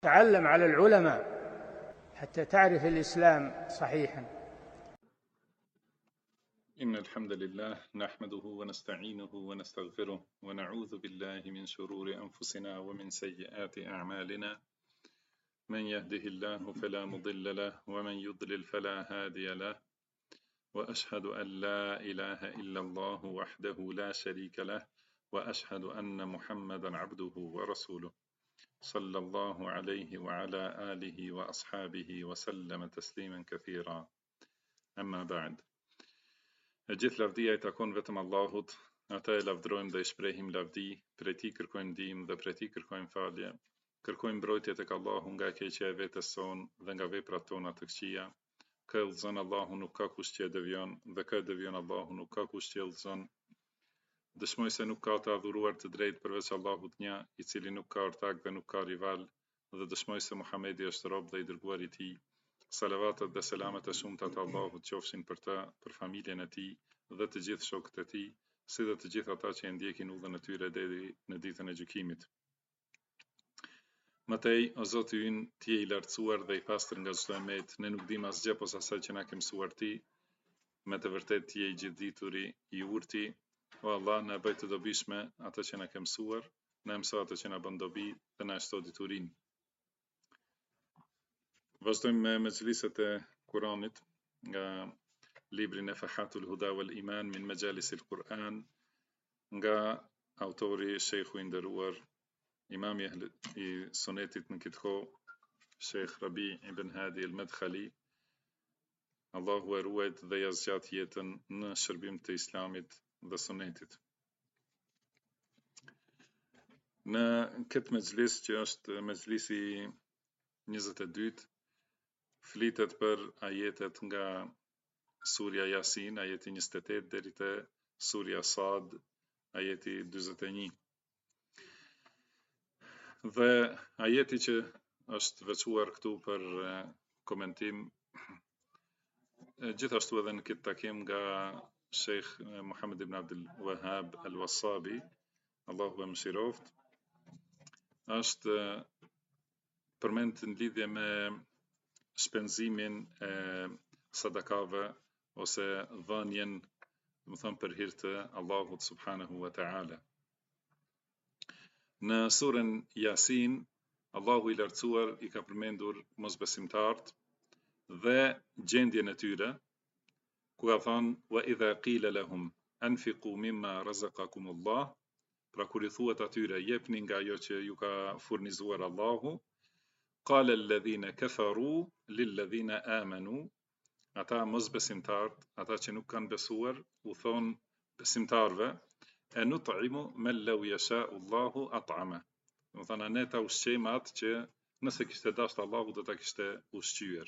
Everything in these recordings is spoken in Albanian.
تعلم على العلماء حتى تعرف الإسلام صحيحا. إن الحمد لله نحمده ونستعينه ونستغفره ونعوذ بالله من شرور أنفسنا ومن سيئات أعمالنا. من يهده الله فلا مضل له ومن يضلل فلا هادي له، وأشهد أن لا إله إلا الله وحده لا شريك له، وأشهد أن محمدا عبده ورسوله صلى الله عليه وعلى آله وأصحابه وسلم تسليما كثيرا. أما بعد. Gjithë lavdia I takon vetëm Allahut, ata e lavdrojmë dhe I shprehim lavdi, prej Tij kërkojmë ndihmë dhe prej Tij kërkojmë falje. Kërkojmë mbrojtje tek Allahu nga keqja e vetes son dhe nga veprat tona të këqija. Kë udhëzon Allahu nuk ka kush që e devion, dhe kë devion Allahu nuk ka kush që e udhëzon. Dëshmoj se nuk ka të adhuruar të drejtë përveç Allahut një, I cili nuk ka ortak dhe nuk ka rival, dhe dëshmoj se Muhamedi është rob dhe I dërguari I Tij. Salavatet dhe selamet e shumta të Allahut qofshin për të, për familjen e tij dhe të gjithë shokët e tij, si dhe të gjithë ata që e ndjekin udhën e tyre deri në ditën e gjykimit. Mëtej, o Zoti ynë, Ti je I lartësuar dhe I pastër nga çdo emet, ne nuk dim asgjë posa asaj që na ke mësuar Ti. Me të vërtetë Ti je I gjithdituri, I urti. O Allah, na bëj të dobishme atë që na ke mësuar, na mëso atë që na bën dobi dhe na shto diturinë. Vazhdojmë me mexhliset e Kuranit nga libri Nafahatul Huda wal Iman min Majalisil Quran, nga autori Sheikhu I nderuar Imami I Sunetit në këtë kohë, Sheikh Rabi ibn Hadi al-Madkhali. Allahu e ruajt dhe ja zgjat jetën në shërbim të Islamit dhe Sunetit. Në këtë mexhlis që është mexhlisi 22, flitet për ajetet nga surja Yasin, ajeti 28 deri te surja Sad, ajeti 41. Dhe ajeti që është veçuar këtu për komentim, gjithashtu edhe në këtë takim nga Sheikh Muhammad ibn Abdul Wahhab al-Wassabi, Allahu e mëshiroft, është përmend në lidhje me shpenzimin e sadakave ose dhënien, do të them për hir të Allahut subhanahu wa ta'ala. Në surën Yasin, Allahu I lartësuar I ka përmendur mosbesimtarët dhe gjendjen e tyre, ku ka thënë wa idha qila lahum anfiqu mimma razaqakumullah, pra kur I thuhet atyre jepni nga ajo që ju ka furnizuar Allahu, qala alladhina kafaru lilladhina amanu, ata mosbesimtarët, ata që nuk kanë besuar, u thon besimtarve, e nut'imu man law yasha'u Allahu at'ama. Do të thonë ne ta ushqejmë atë që nëse kishte dashur Allahu do ta kishte ushqyer.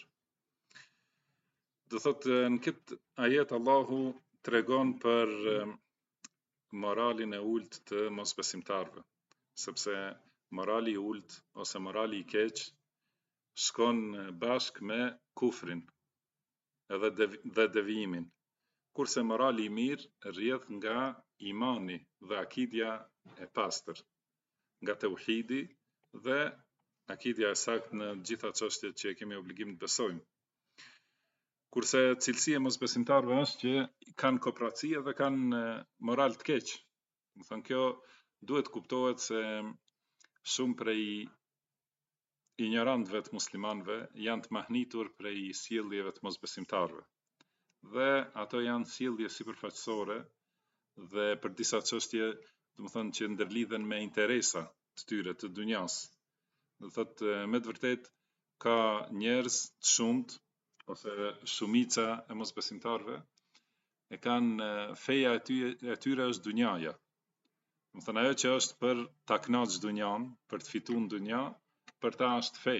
Do thotë në këtë ajet Allahu tregon për moralin e ulët të mosbesimtarëve, sepse morali I ulët ose morali I keq shkon bashk me kufrin dhe devijimin, kurse morali I mirë rrjedh nga imani dhe akidja e pastër, nga tauhidi dhe akidja e saktë në gjitha çështjet që kemi obligim të besojmë. Kurse cilësia e mosbesimtarëve është që kanë kooperaci dhe kanë moral të keq. Do të thonë kjo duhet kuptohet se shumë prej ignorantëve të muslimanëve janë të mahnitur prej sjelljeve të mosbesimtarëve. Dhe ato janë sjellje sipërfaqësore dhe për disa çështje, do të thonë që ndërlidhen me interesa të tyre të dunjas. Do thotë me të vërtetë ka njerëz të shumt ose shumica e mosbesimtarëve e kanë feja e tyre është dunjaja. Do thonë ajo që është për ta kënaqur dunjan, për të fituar dunja, për ta është fe.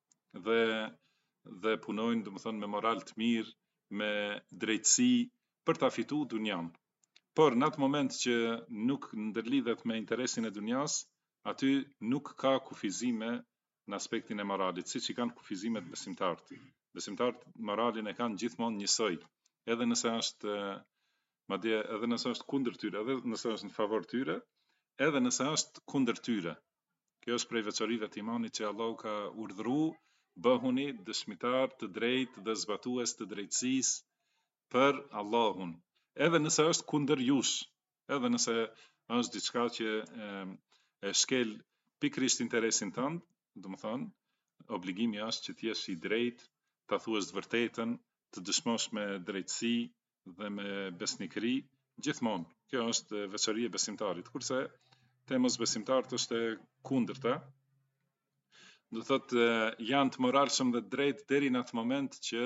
Dhe punojnë, do të thonë me moral të mirë, me drejtësi për ta fituar dunjan. Por në atë moment që nuk ndërlidhet me interesin e dunjas, aty nuk ka kufizime në aspektin e moralit, siç I kanë kufizimet besimtarët. Besimtarët moralin e kanë gjithmonë njësoj, edhe nëse është madje edhe nëse është kundër tyre, edhe nëse është në favor tyre, edhe nëse është kundër tyre. Kjo është prej veçorive të imanit që Allahu ka urdhëruar, bëhuni dëshmitar të drejtë dhe zbatues të drejtësisë për Allahun. Edhe nëse është kundër jush, edhe nëse është diçka që e shkel pikërisht interesin tënd, domethënë obligimi është që të jesh i drejtë, ta thuash të vërtetën, të dëshmosh me drejtësi dhe me besnikëri gjithmonë. Kjo është veçori e besimtarit. Kurse te mosbesimtarët është e kundërta. Do thotë janë të moralshëm dhe të drejtë deri në atë moment që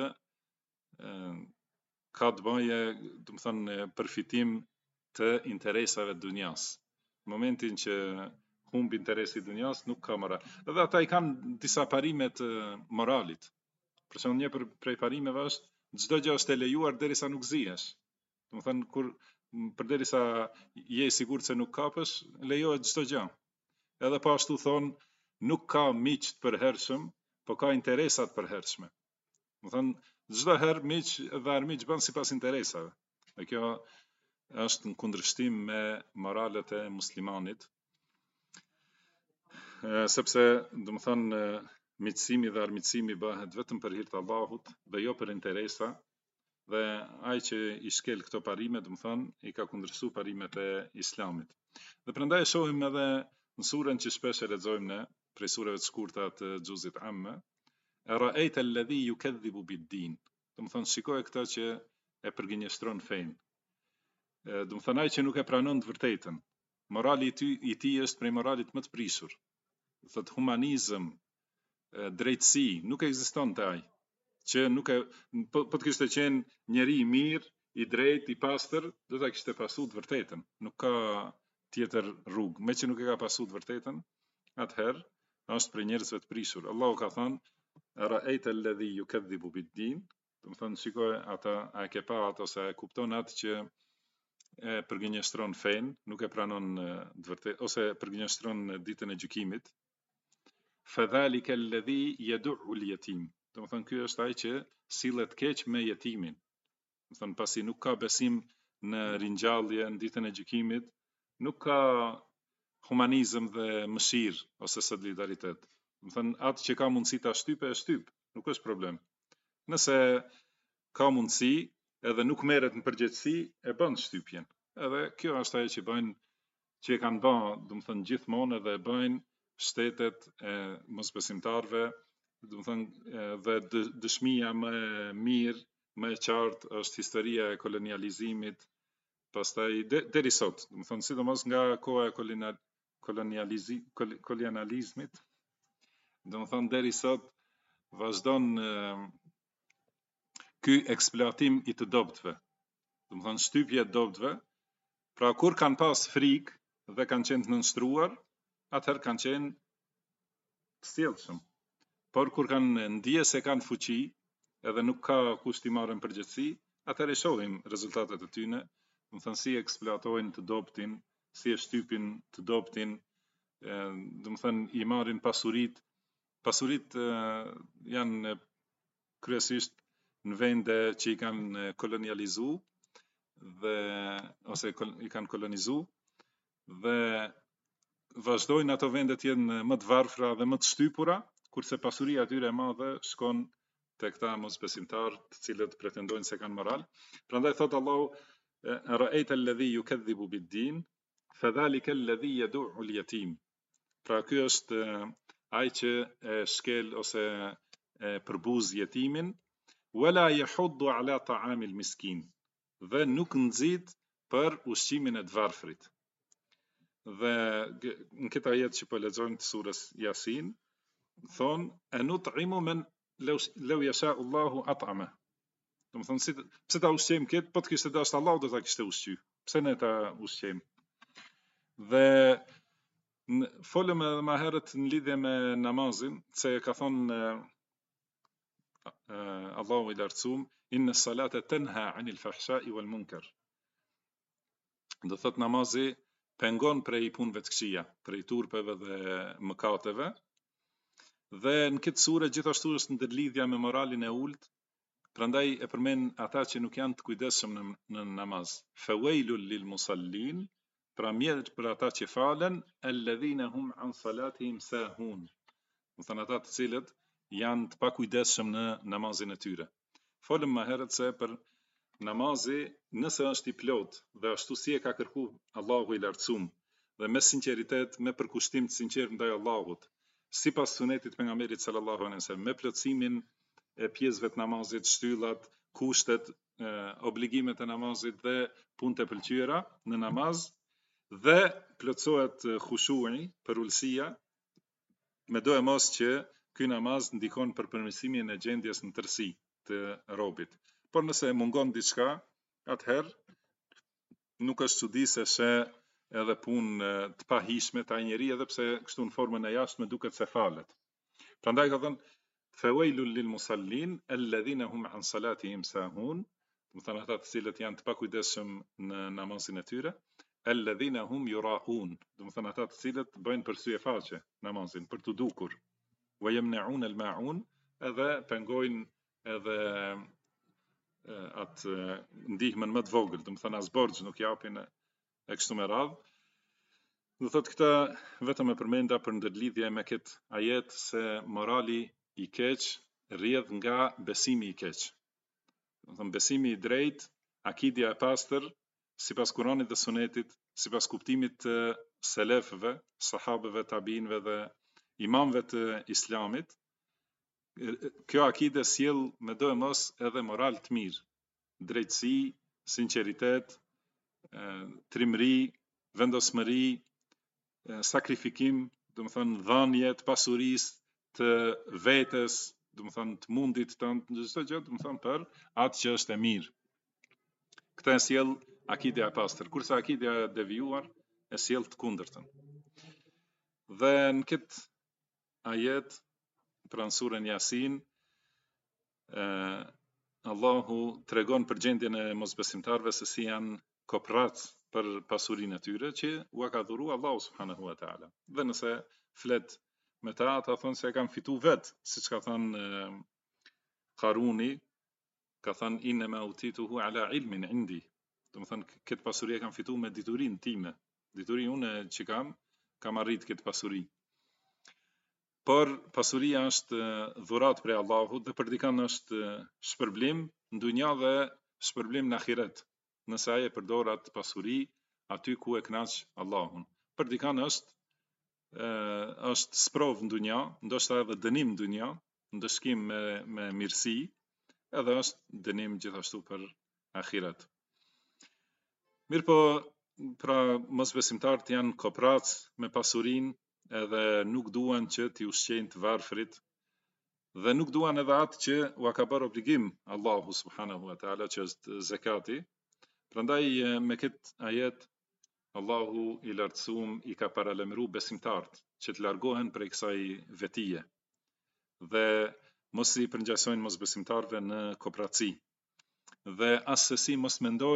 ka të bëje, domethënë përfitim të interesave të dunjas. Në momentin që humbi interesi i dunjas nuk ka moral. Edhe ata i kanë disa parime të moralit. Për shembull, një prej parimeve është çdo gjë është e lejuar derisa nuk zihesh. Domethënë kur përderisa je i sigurt se nuk kapësh, lejohet çdo gjë. Edhe po ashtu thon, nuk ka miq të përhershëm, po ka interesa të përhershme. Domethënë çdo herë miq dhe armiq bën sipas interesave. Dhe kjo është në kundërshtim me moralet e muslimanit. Sepse domethënë miqësimi dhe armiqësimi bëhet vetëm për hir të Allahut dhe jo për interesa, dhe ai që i shkel këto parime, domethënë i ka kundërshtuar parimet e Islamit. Dhe prandaj shohim edhe në surën që shpesh e lexojmë ne, prej sureve të shkurta të xhuzit Amma, ra'aita alladhi yukadhibu bid-din. Domethënë shikoj këtë që e përgjigjëstron fenë. Domethënë ai që nuk e pranon të vërtetën. Morali i tij është prej moralit më të prishur. Thot humanizëm, drejtësi nuk ekziston te ai. Që nuk e po të kishte qenë njeri i mirë, i drejtë, i pastër, do ta kishte pasu të vërtetën. Nuk ka tjetër rrugë. Me që nuk e ka pasu të vërtetën, atëherë është për njerëzve të prishur. Allahu ka thënë: "Ra'aita alladhi yukadhibu bid-din", do të thonë shikoj ata, a e ke pa atë ose e kupton atë që e përgjigjëstron fen, nuk e pranon të vërtetë ose përgjigjëstron ditën e gjykimit. Fadhalika alladhi yad'u al-yatim. Do të thonë ky është ai që sillet keq me jetimin. Do të thonë pasi nuk ka besim në ringjallje në ditën e gjykimit, nuk ka humanizëm dhe mëshirë ose solidaritet. Do të thonë atë që ka mundësi ta shtypë e shtyp, nuk është problem. Nëse ka mundësi edhe nuk merret në përgjegjësi, e bën shtypjen. Edhe kjo është ajo që bëjnë, që e kanë bërë, do të thonë gjithmonë, edhe e bëjnë shtetet e mosbesimtarëve. Do të thonë dhe dëshmia më e mirë, më e qartë është historia e kolonializimit, pastaj deri sot, do të thonë sidomos nga koha e kolonializmit, do të thonë deri sot vazhdon ky eksploatim i të dobëtve. Do të thonë shtypje të dobëtve. Pra kur kanë pas frikë dhe kanë qenë të nënshtruar, atëherë kanë qenë të sjellshëm. Por kur kanë ndje se kanë fuqi, edhe nuk ka kush t'i marrë në përgjegjësi, atëherë shohim rezultatet e tyre, do të thonë si eksploatojnë të dobtin, si e shtypin të dobtin, do të thonë i marrin pasuritë. Pasuritë janë kryesisht në vende që i kanë kolonializuar dhe ose i kanë kolonizuar dhe vazhdojnë ato vende të jenë më të varfra dhe më të shtypura, kurse pasuria atyre e madhe shkon te këta mosbesimtarë, të cilët pretendojnë se kanë moral. Prandaj thot Allahu: "Ra'aita alladhi yukadhibu bid-din, fadhalika alladhi yad'u al-yatim." Pra ky është ai që e shkel ose e përbuz jetimin, wala yahuddu ala ta'am al-miskin, dhe nuk nxit për ushqimin e të varfrit. Dhe në këtë ajet që po lexojmë të surës Yasin, thon enut'imu men law yasha Allahu at'ama. Do të thonë pse ta ushqejmë këtë, po të kishte dashur Allahu do ta kishte ushqy. Pse ne ta ushqejmë? Dhe folëm edhe më herët në lidhje me namazin, se ka thonë Allahu i lartësuar: "Inna as-salata tanha 'anil fahsha'i wal munkar." Do thot namazi pengon prej punëve të këqija, prej turpeve dhe mëkateve. Dhe në këtë sure gjithashtu është ndërlidhja me moralin e ulët, prandaj e përmend ata që nuk janë të kujdesshëm në namaz. Fawailul lil musallin, pra mirë për ata që falen, alladhina hum an salatihim sahun. Do thënë ata të cilët janë të pakujdesshëm në namazin e tyre. Folëm më herët se për namazi, nëse është i plot dhe ashtu si e ka kërku Allahu i lartësuar dhe me sinqeritet, me përkushtim të sinqert ndaj Allahut, sipas sunetit pejgamberit sallallahu alaihi wasallam, me plotësimin e pjesëve të namazit, shtyllat, kushtet, obligimet e namazit dhe punët e pëlqyera në namaz, dhe plotësohet khushui, për ulësia, me do e mos që ky namaz ndikon për përmirësimin e gjendjes në tërësi të robit. Por nëse mungon diçka, atëherë nuk është çudi se she edhe punë të pahishme të ai njeriu, edhe pse kështu në formën e jashtme duket se falet. Prandaj ka thënë fawailul lil musallin alladhina hum an salatihim sahun, do thënë ata të cilët janë të pakujdesshëm në namazin e tyre, alladhina hum yuraun, do thënë ata të cilët bëjnë për sy e faqe namazin, për të dukur. Wa yamna'un al-ma'un, edhe pengojnë edhe atë ndihmën më të vogël, do thënë as borxh nuk japin e kështu me radhë. Do thotë këta vetëm e përmenda për ndërlidhje me këtë ajet se morali i keq rrjedh nga besimi i keq. Do thënë besimi i drejtë, akidja e pastër, sipas Kuranit dhe Sunetit, sipas kuptimit të selefëve, sahabëve, tabiinëve dhe imamëve të Islamit, kjo akide sjell me do e mos edhe moral të mirë, drejtësi, sinqeritet, trimëri, vendosmëri, sakrifikim, do të thënë dhënje të pasurisë, të vetes, do të thënë të mundit tënd, çdo gjë, do të thënë për atë që është e mirë. Këtë e sjell akidja e pastër, kurse akidja e devijuar e sjell të kundërtën. Dhe në këtë ajet, pra në surën Yasin, Allahu tregon për gjendjen e mosbesimtarëve se si janë koprat për pasurinë e tyre që u ka dhuru Allahu subhanahu wa taala. Dhe nëse flet me ta, ata thonë se e kanë fitu vet, siç ka thënë Karuni, ka thënë inma utituhu ala ilmin indi. Do të thënë këtë pasuri e kam fitu me diturinë time. Diturinë unë që kam arrit këtë pasuri. Por pasuria është dhurat prej Allahut dhe për dikën është shpërblim në dunja dhe shpërblim në ahiret. Nëse ai e përdor atë pasuri aty ku e kënaq Allahun. Për dikën është sprov në dunja, ndoshta edhe dënim në dunja, ndëshkim me mirësi, edhe është dënim gjithashtu për ahiret. Mirë po, pra mosbesimtarët janë koprat me pasurinë, edhe nuk duan që t'i ushqejnë të varfrit, dhe nuk duan edhe atë që u ka bërë obligim Allahu subhanahu wa taala, që është zakati. Prandaj me këtë ajet Allahu i lartësuar i ka paralajmëruar besimtarët që të largohen prej kësaj vetije dhe mos i përngjajsojnë mosbesimtarëve në kopratësi. Dhe as sesi mos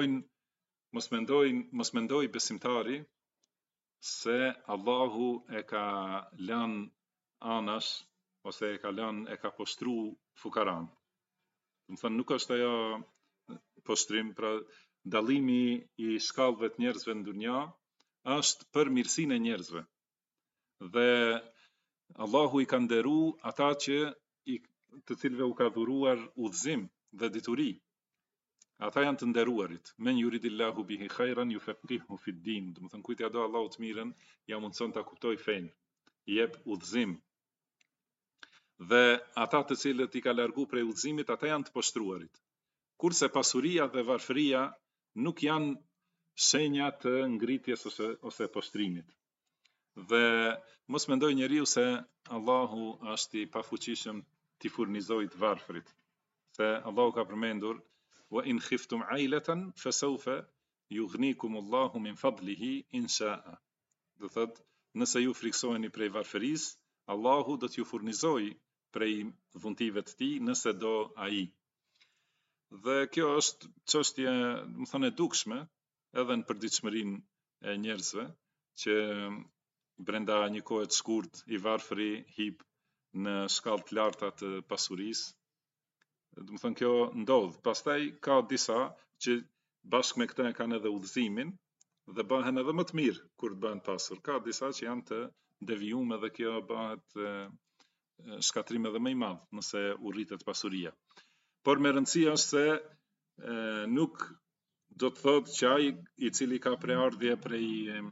mendoj besimtari se Allahu e ka lënë anash ose e ka poshtru fukaran. Do të thënë nuk është ajo poshtrim, pra dallimi i shkallëve të njerëzve në dunja është për mirësinë e njerëzve. Dhe Allahu i ka nderu ata që të cilëve u ka dhuruar udhëzim dhe dituri. Ata janë të nderuarit. Men yuridillahu bihi khairan yufaqihu fid din. Do të thënë kujt ja do Allahu të mirën, ja mundson ta kuptoj fen, i jep udhëzim. Dhe ata të cilët i ka largu prej udhëzimit, ata janë të poshtruarit. Kurse pasuria dhe varfëria nuk janë shenja të ngritjes ose poshtrimit. Dhe mos mendoj njeriu se Allahu është i pafuqishëm t'i furnizojë të varfrit. Se Allahu ka përmendur wa in khiftum ailatan fasawfa yughnikumullahu min fadlihi in sha'a. Do thotë, nëse ju friksoheni prej varfërisë, Allahu do t'ju furnizojë prej dhuntive të tij nëse do ai. Dhe kjo është çështje, më thënë, e dukshme edhe në përditshmërinë e njerëzve, që brenda një kohe të shkurt i varfëri hip në shkallë të larta të pasurisë. Do të thënë kjo ndodh. Pastaj ka disa që bashkë me këtë kanë edhe udhëzimin, dhe bëhen edhe më të mirë kur të bëhen pasur. Ka disa që janë të devijuar dhe kjo bëhet shkatrim edhe më i madh nëse u rritet pasuria. Por me rëndësi është se nuk do të thotë që ai i cili ka preardhje prej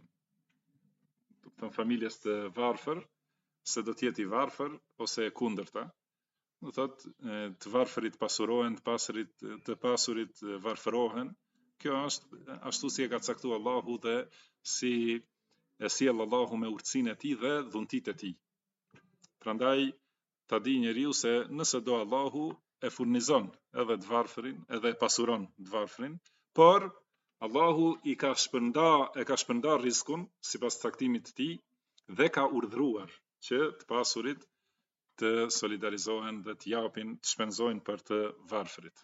familjes të varfër, se do të jetë i varfër ose e kundërta. Do thotë të varfërit pasurohen, të pasurit varfërohen. Kjo është ashtu si e ka caktuar Allahu dhe si e sjell Allahu me urtësinë e tij dhe dhuntitë e tij. Prandaj ta di njeriu se nëse do Allahu e furnizon edhe të varfërin, edhe e pasuron të varfërin, por Allahu e ka shpërndar rizkun sipas caktimit të tij dhe ka urdhëruar që të pasurit të solidarizohen dhe të japin, të shpenzojnë për të varfërit.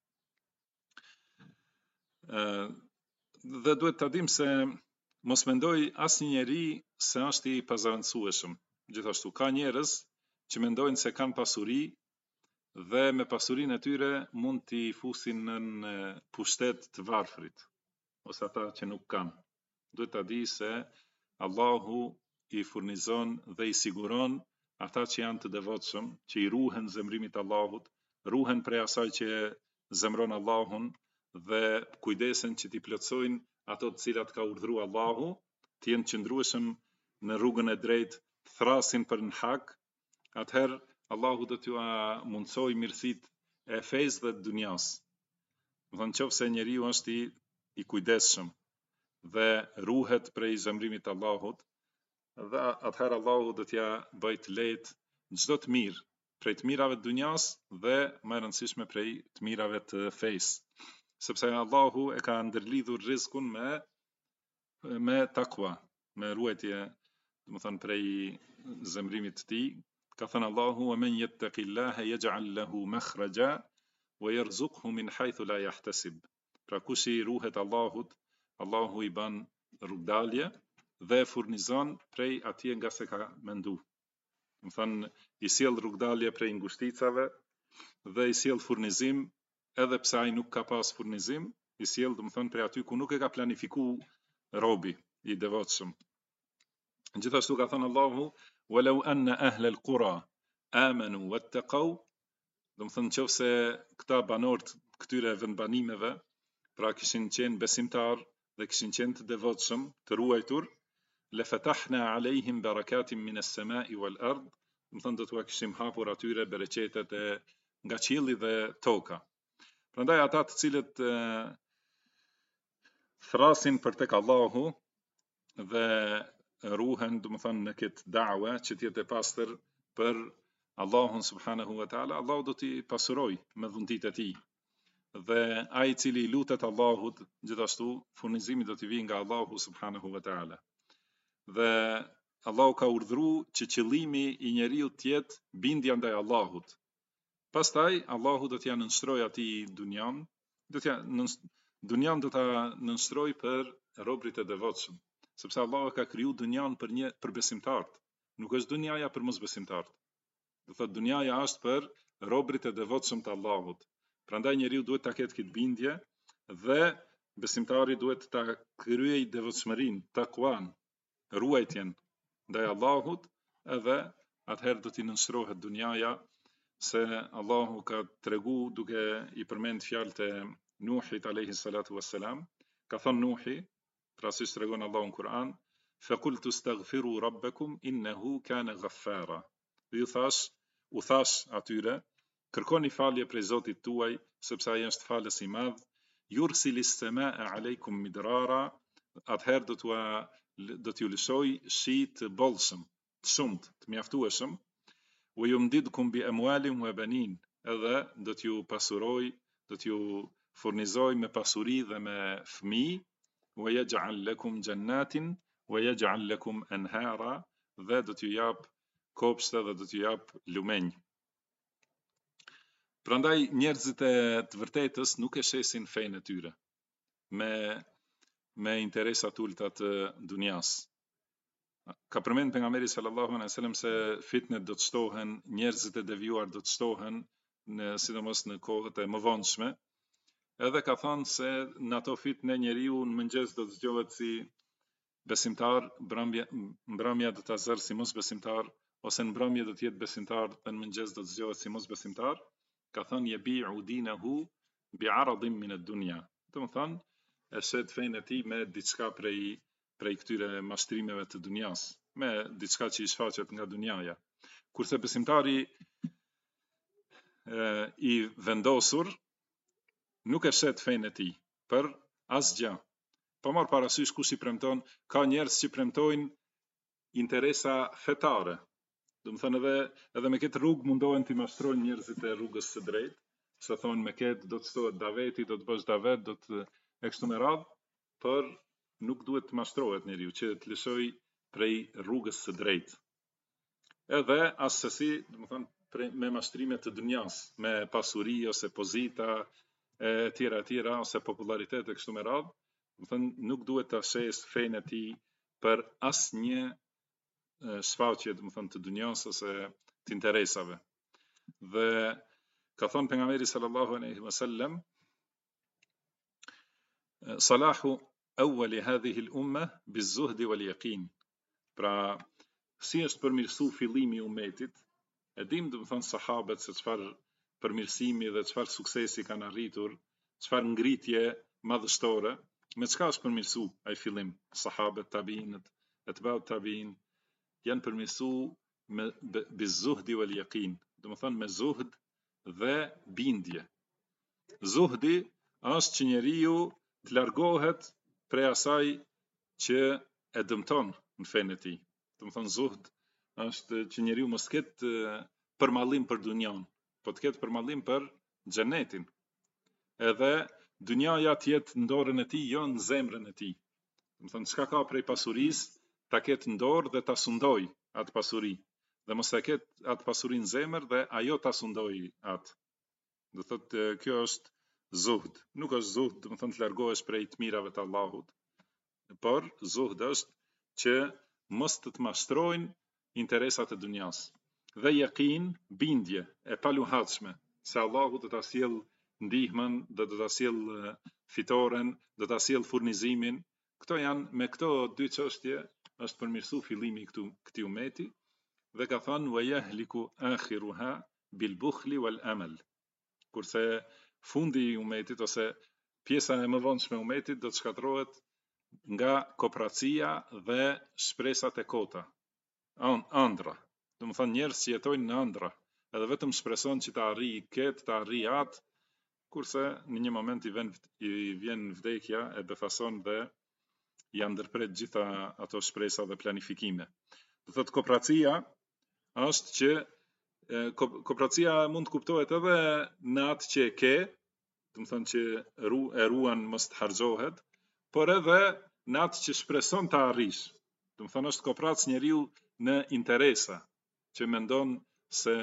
Dhe duhet ta dim se mos mendoj asnjë njeri se është i pazarëndësueshëm. Gjithashtu ka njerëz që mendojnë se kanë pasuri dhe me pasurinë e tyre mund t'i fusin në pushtet të varfërit ose ata që nuk kanë. Duhet ta di se Allahu i furnizon dhe i siguron ata që janë të devotshëm, që i ruhen zemrimit Allahut, ruhen prej asaj që zemron Allahun dhe kujdesen që t'i plotësojnë ato të cilat ka urdhëruar Allahu, të jenë qëndrueshëm në rrugën e drejtë, thrasin për në hak, atëherë Allahu do t'ju mundsoj mirësitë e fesë dhe të dunjas. Do thonë nëse njeriu është i kujdesshëm dhe ruhet prej zemrimit Allahut, dhe atëherë Allahu do t'ja bëj të lehtë çdo të mirë, prej të mirave të dunjas dhe më e rëndësishme prej të mirave të fesë. Sepse Allahu e ka ndërlidhur rizkun me takwa, me ruajtje, domethënë prej zemrimit të tij. Ka thënë Allahu: "Wa man yattaqillaha yaj'al lahu makhraja wa yarzuqhu min haythu la yahtasib." Pra kush i ruhet Allahut, Allahu i bën rrugdalje dhe furnizon prej atje nga se ka mendu. Domethënë i sjell rrugdalje prej ngushticave dhe i sjell furnizim edhe pse ai nuk ka pas furnizim, i sjell domethënë prej aty ku nuk e ka planifikuar robi i devotshëm. Gjithashtu ka thënë Allahu: "Walau anna ahla al-qura amanu wattaqaw", domethënë nëse këta banorët këtyre vendbanimeve, pra kishin qenë besimtar dhe kishin qenë të devotshëm, të ruajtur, le fatahna alejhim barakatin min as-sama'i wal ard, domethënë do t'ua kishim hapur atyre bereqetet nga qielli dhe toka. Prandaj ata të cilët thrasin për tek Allahu dhe ruhen, domethënë në këtë da'wa që të jetë e pastër për Allahun subhanahu wa taala, Allahu do t'i pasuroj me dhuntitë e tij. Dhe ai i cili lutet Allahut, gjithashtu furnizimi do t'i vijë nga Allahu subhanahu wa taala. Dhe Allahu ka urdhëruar që qëllimi i njeriu të jetë bindja ndaj Allahut. Pastaj Allahu do t'ja nënshtroj atij dunjan, dunjan do ta nënshtroj për robrit e devotshëm, sepse Allahu ka kriju dunjan për besimtarët, nuk është dunjaja për mosbesimtarët. Do thotë dunjaja është për robrit e devotshëm të Allahut. Prandaj njeriu duhet ta ketë këtë bindje dhe besimtari duhet ta kryejë devotshmërinë, takuan, ruajtjen ndaj Allahut, edhe atëherë do t'i nënshtrohet dunjaja, se Allahu ka tregu duke i përmend fjalët e Nuhit alayhi salatu wassalam. Ka thënë Nuhi, pra siç tregon Allahu në Kur'an: "Faqultu astaghfiru rabbakum innahu kana ghaffara." U thash atyre, kërkoni falje prej Zotit tuaj, sepse ai është falës i madh. Yursilis samaa aleikum midrara, atëherë do t'ju lëshoj shi të bollshëm, të shumt, të mjaftueshëm. Wa yumdidkum bi amwalin wa banin, edhe do t'ju pasuroj, do t'ju furnizoj me pasuri dhe me fëmijë. Wa yaj'al lakum jannatin wa yaj'al lakum anhara, dhe do t'ju jap kopshte dhe do t'ju jap lumenj. Prandaj njerëzit e të vërtetës nuk e shesin fenë e tyre me interesat ulta të dunjas. Ka përmend pejgamberi sallallahu alaihi wasallam se fitnet do të shtohen, njerëzit e devijuar do të shtohen, sidomos në kohët e mëvonshme, edhe ka thënë se në ato fitnë e njeriu në mëngjes do të zgjohet si besimtar, mbrëmja do ta zërë si mos besimtar, ose në mbrëmje do të jetë besimtar dhe në mëngjes do të zgjohet si mos besimtar. Ka thënë yabi'u dinahu bi'aradin min ad-dunya. Do të thonë e shet fenë e tij me diçka prej këtyre mashtrimeve të dunjas, me diçka që i shfaqet nga dunjaja. Kurse besimtari i vendosur nuk e shet fenë e tij për asgjë. Pa marr parasysh kush i premton, ka njerëz që premtojnë interesa fetare. Do të thënë edhe me këtë rrugë mundohen të mashtrojnë njerëzit e rrugës së drejtë, se thonë me këtë do të shtohet daveti, do të bësh davet, do të e kështu me radhë, por nuk duhet të mashtrohet njeriu që të lëshoj prej rrugës së drejtë. Edhe asesi, do të thënë me mashtrime të dunjas, me pasuri ose pozita e tjera ose popularitet e kështu me radhë, do të thënë nuk duhet ta shes fenë e tij për asnjë shfaqje, do të thënë të dunjas ose të interesave. Dhe ka thënë pejgamberi sallallahu alaihi wasallam, salahu awwali hadhihi al-umma biz-zuhd wal-yaqin. Pra, si është përmirësu fillimi i umetit, e dim do të thënë sahabët se çfarë përmirësimi dhe çfarë suksesi kanë arritur, çfarë ngritje madhështore, me çka është përmirësu ai fillim, sahabët, tabiinët, etba'ut tabiin, janë përmirësu me bizuhdi wal yaqin, do të thonë me zuhd dhe bindje. Zuhdi është që njeriu të largohet prej asaj që e dëmton në fenë e tij. Do të thonë zuhd është që njeriu mos ketë përmallim për dunjan, po të ketë përmallim për xhenetin. Edhe dunjaja të jetë në dorën e tij, jo në zemrën e tij. Do të thonë çka ka prej pasurisë, ta ketë në dorë dhe ta sundoj atë pasuri. Dhe mos ta ketë atë pasuri në zemër dhe ajo ta sundoj atë. Do thotë kjo është zuhd. Nuk është zuhd, do të thonë të largohesh prej të mirave të Allahut. Por zuhd është që mos të mashtrojnë interesat e dunjas. Dhe yaqin, bindje e paluhatshme se Allahu do ta sjell ndihmën, do ta sjell fitoren, do ta sjell furnizimin. Këto janë, me këto dy çështje është përmirësu fillimi i këtij umeti dhe ka thënë wa yahliku akhiruha bil bukhli wal amal. Kurse fundi i umetit ose pjesa e mëvonshme e umetit do të shkatërrohet nga kooperacia dhe shpresat e kota, ëndra. Do të thonë njerëz që jetojnë në ëndra, edhe vetëm shpreson që të arrijë këtë, të arrijë atë, kurse në një moment i vjen vdekja e befason dhe janë ndërpret gjitha ato shpresa dhe planifikime. Do thotë kooperacia është që kooperacia mund të kuptohet edhe në atë që e ke, do të thonë që e ruan mos të harxhohet, por edhe në atë që shpreson të arrish. Do të thonë është kooperac njeriu në interesa, që mendon se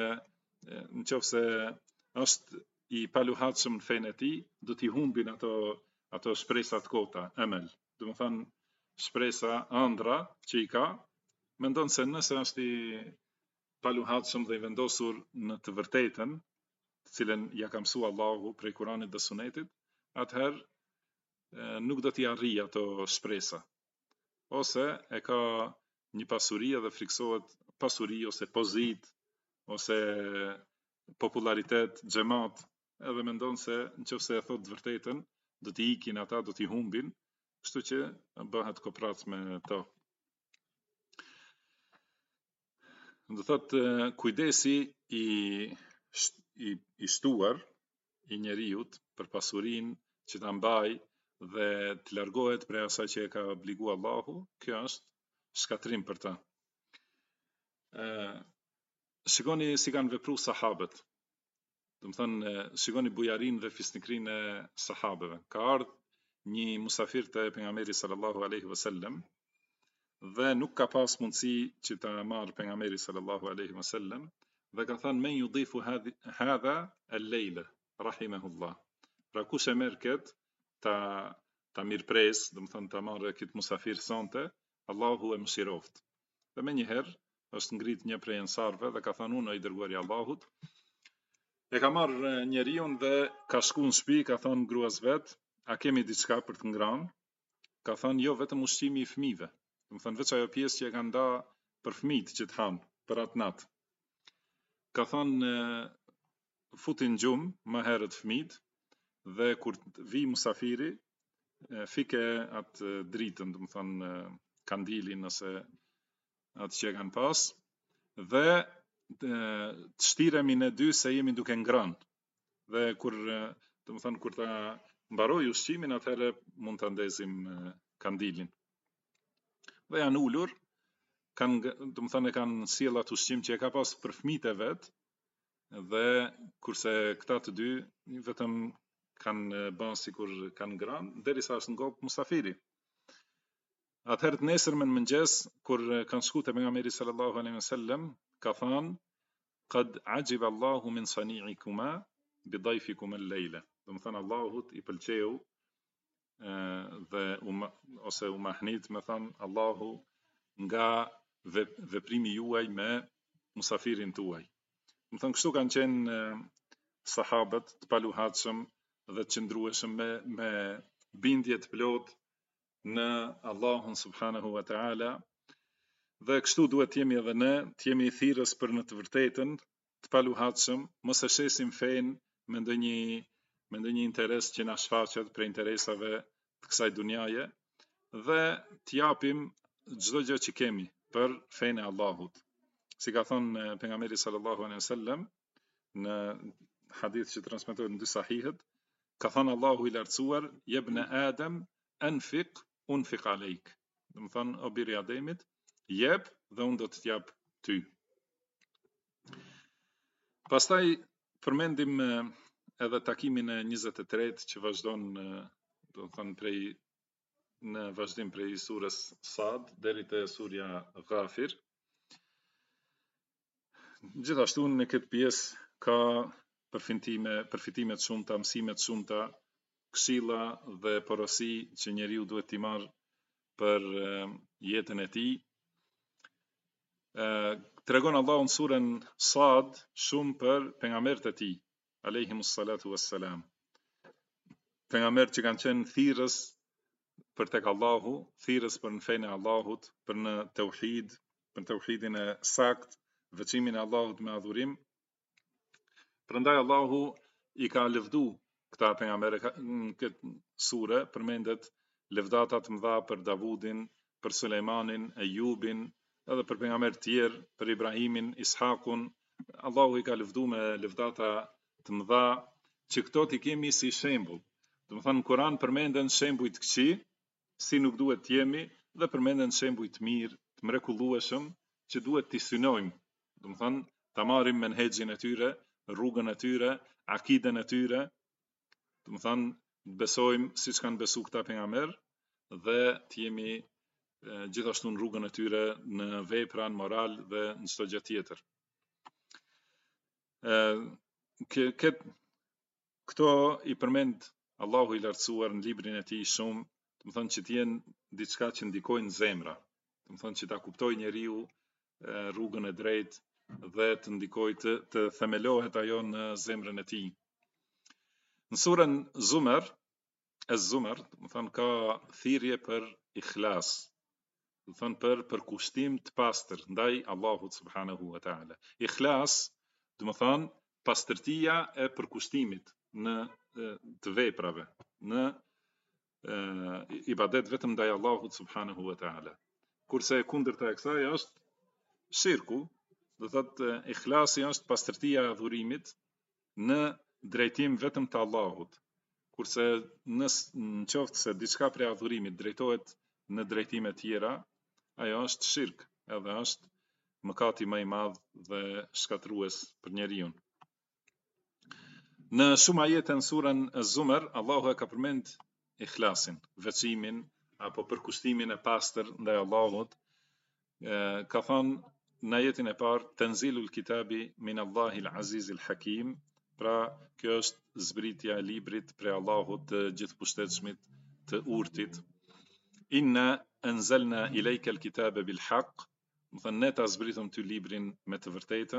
nëse është i paluhatshëm në fenë e tij, do t'i humbin ato shpresa të kota, emel. Do të thonë shpresa ëndra që i ka, mendon se nëse është i paluhatshëm dhe i vendosur në të vërtetën, të cilën ja ka mësuar Allahu prej Kuranit dhe Sunetit, atëherë nuk do t'i arrijë ato shpresa. Ose e ka një pasuri dhe friksohet pasuri ose pozit ose popularitet, xhamat, edhe mendon se nëse e thot të vërtetën, do t'i ikin ata, do t'i humbin, kështu që bëhet kooperac me to. Do thotë kujdesi i shtuar i njeriut për pasurinë që ta mbaj dhe të largohet prej asaj që e ka obliguar Allahu, kjo është shkatrim për ta. Shikoni si kanë vepruar sahabët. Do të thonë shikoni bujarinë dhe fisnikrinë e sahabëve. Ka ardhur një musafir te pejgamberi sallallahu alaihi wasallam dhe nuk ka pas mundësi që ta marrë pejgamberi sallallahu alaihi wasallam dhe ka thënë men yudhifu hadha al-layla rahimahullah. Pra kush e merr kët ta mirëpres, do të thonë ta marrë kët musafir sonte, Allahu e mëshiroft. Dhe më njëherë është ngrit një prej ensarve dhe ka thënë unë i dërguari i Allahut, E ka marrë njeriu dhe ka shku në shtëpi, ka thonë gruas vet, a kemi diçka për të ngranë? Ka thonë jo, vetëm ushqimi i fëmijëve. Do të thonë veç ajo pjesë që e kanë nda për fëmijët që të hanë për atë natë. Ka thonë futin gjumë më herët fëmijët dhe kur vi musafiri fike atë dritën, do të thonë kandilin ose atë që e kanë pas dhe të shtiremi ne dy se jemi duke ngrënë. Dhe kur do të thonë kur ta mbaroj ushqimin, atëherë mund ta ndezim kandilin. Dhe janë ulur, kanë do të thonë kanë sjell atë ushqim që e ka pas për fëmijët e vet, dhe kurse këta të dy vetëm kanë bën sikur kanë ngrënë derisa është ngop musafiri. Atëherë të nesërmen mëngjes kur kanë shku te pejgamberi sallallahu alaihi wasallam, ka thënë qad ajiba Allahu min sani'ikuma bi dayfikuma al-layla. Do të thënë Allahut i pëlqeu dhe ose u mahnit me thënë Allahu nga veprimi juaj me musafirin tuaj. Do të thënë kështu kanë qenë sahabët të paluhatshëm dhe të qëndrueshëm me bindje të plotë në Allahun subhanahu wa ta'ala, dhe kështu duhet të jemi edhe ne, të jemi thirrës për në të vërtetën, të paluhatshëm, mos e shesim fen me ndonjë interes që na shfaqet për interesave të kësaj dunjaje, dhe të japim çdo gjë që kemi për fenë e Allahut. Si ka thënë pejgamberi sallallahu alaihi wasallam në hadith që transmetohet në dy sahihet, ka thënë Allahu i lartësuar, yebna Adam anfiq unfiq alejk. Do të thonë o biri Ademit, jep dhe unë do të t'jap ty. Pastaj përmendim edhe takimin e 23 që vazhdon, do të thonë në vazhdim prej surës Sad deri te surja Ghafir. Gjithashtu në këtë pjesë ka përfitime të shumta, mësime të shumta, këshilla dhe porosi që njeriu duhet t'i marrë për jetën e tij. Tregon Allahu në surën Sad shumë për pejgamberët e tij, alayhimus salatu wassalam. Pejgamberët që kanë qenë thirrës për tek Allahu, thirrës për në fenë e Allahut, për në tauhid, për tauhidin e sakt, veçimin e Allahut me adhurim. Prandaj Allahu i ka lëvdu këta pejgamberë në këtë sure, përmendet lëvdata të mëdha për Davudin, për Sulejmanin, Ejubin, edhe për pejgamberë të tjerë, për Ibrahimin, Ishakun. Allahu i ka lëvdu me lëvdata të mëdha që këto t'i kemi si shembull. Do të thonë në Kur'an përmenden shembuj të këqij, si nuk duhet të jemi, dhe përmenden shembuj të mirë, të mrekullueshëm që duhet t'i synojmë. Do të thonë ta marrim menhexhin e tyre, rrugën e tyre, akiden e tyre. Do të thonë besojmë siç kanë besu këta pejgamber dhe të jemi gjithashtu në rrugën e tyre në vepra, në moral dhe në çdo gjë tjetër. Këto i përmend Allahu i lartësuar në librin e tij shumë, do të thonë që të jenë diçka që ndikojnë zemra. Do të thonë që ta kuptojë njeriu rrugën e drejtë dhe të ndikojë të themelohet ajo në zemrën e tij. Në surën Zumar, do të thonë ka thirrje për ikhlas, do të thonë për përkushtim të pastër ndaj Allahut subhanahu wa ta'ala. Ikhlas, do të thonë pastërtia e përkushtimit në të veprave, në ibadet vetëm ndaj Allahut subhanahu wa ta'ala. Kurse kundërta e kësaj është shirku, do thotë ikhlasi është pastërtia e adhurimit në drejtim vetëm të Allahut. Kurse në qoftë se diçka prej adhurimit drejtohet në drejtime tjera, ajo është shirk, edhe është mëkati më i madh dhe shkatrues për njeriu. Në shumë ajete në surën Az-Zumar, Allahu e ka përmend ikhlasin, veçimin apo përkushtimin e pastër ndaj Allahut. Ka thënë në ajetin e parë, Tanzilul kitabi min Allahil Azizil Hakim, pra kjo është zbritja e librit prej Allahut të gjithëpushtetshmit, të urtit. Inna anzalna ilayka al-kitaba bil haqq, do të thënë ne ta zbritëm ty librin me të vërtetën.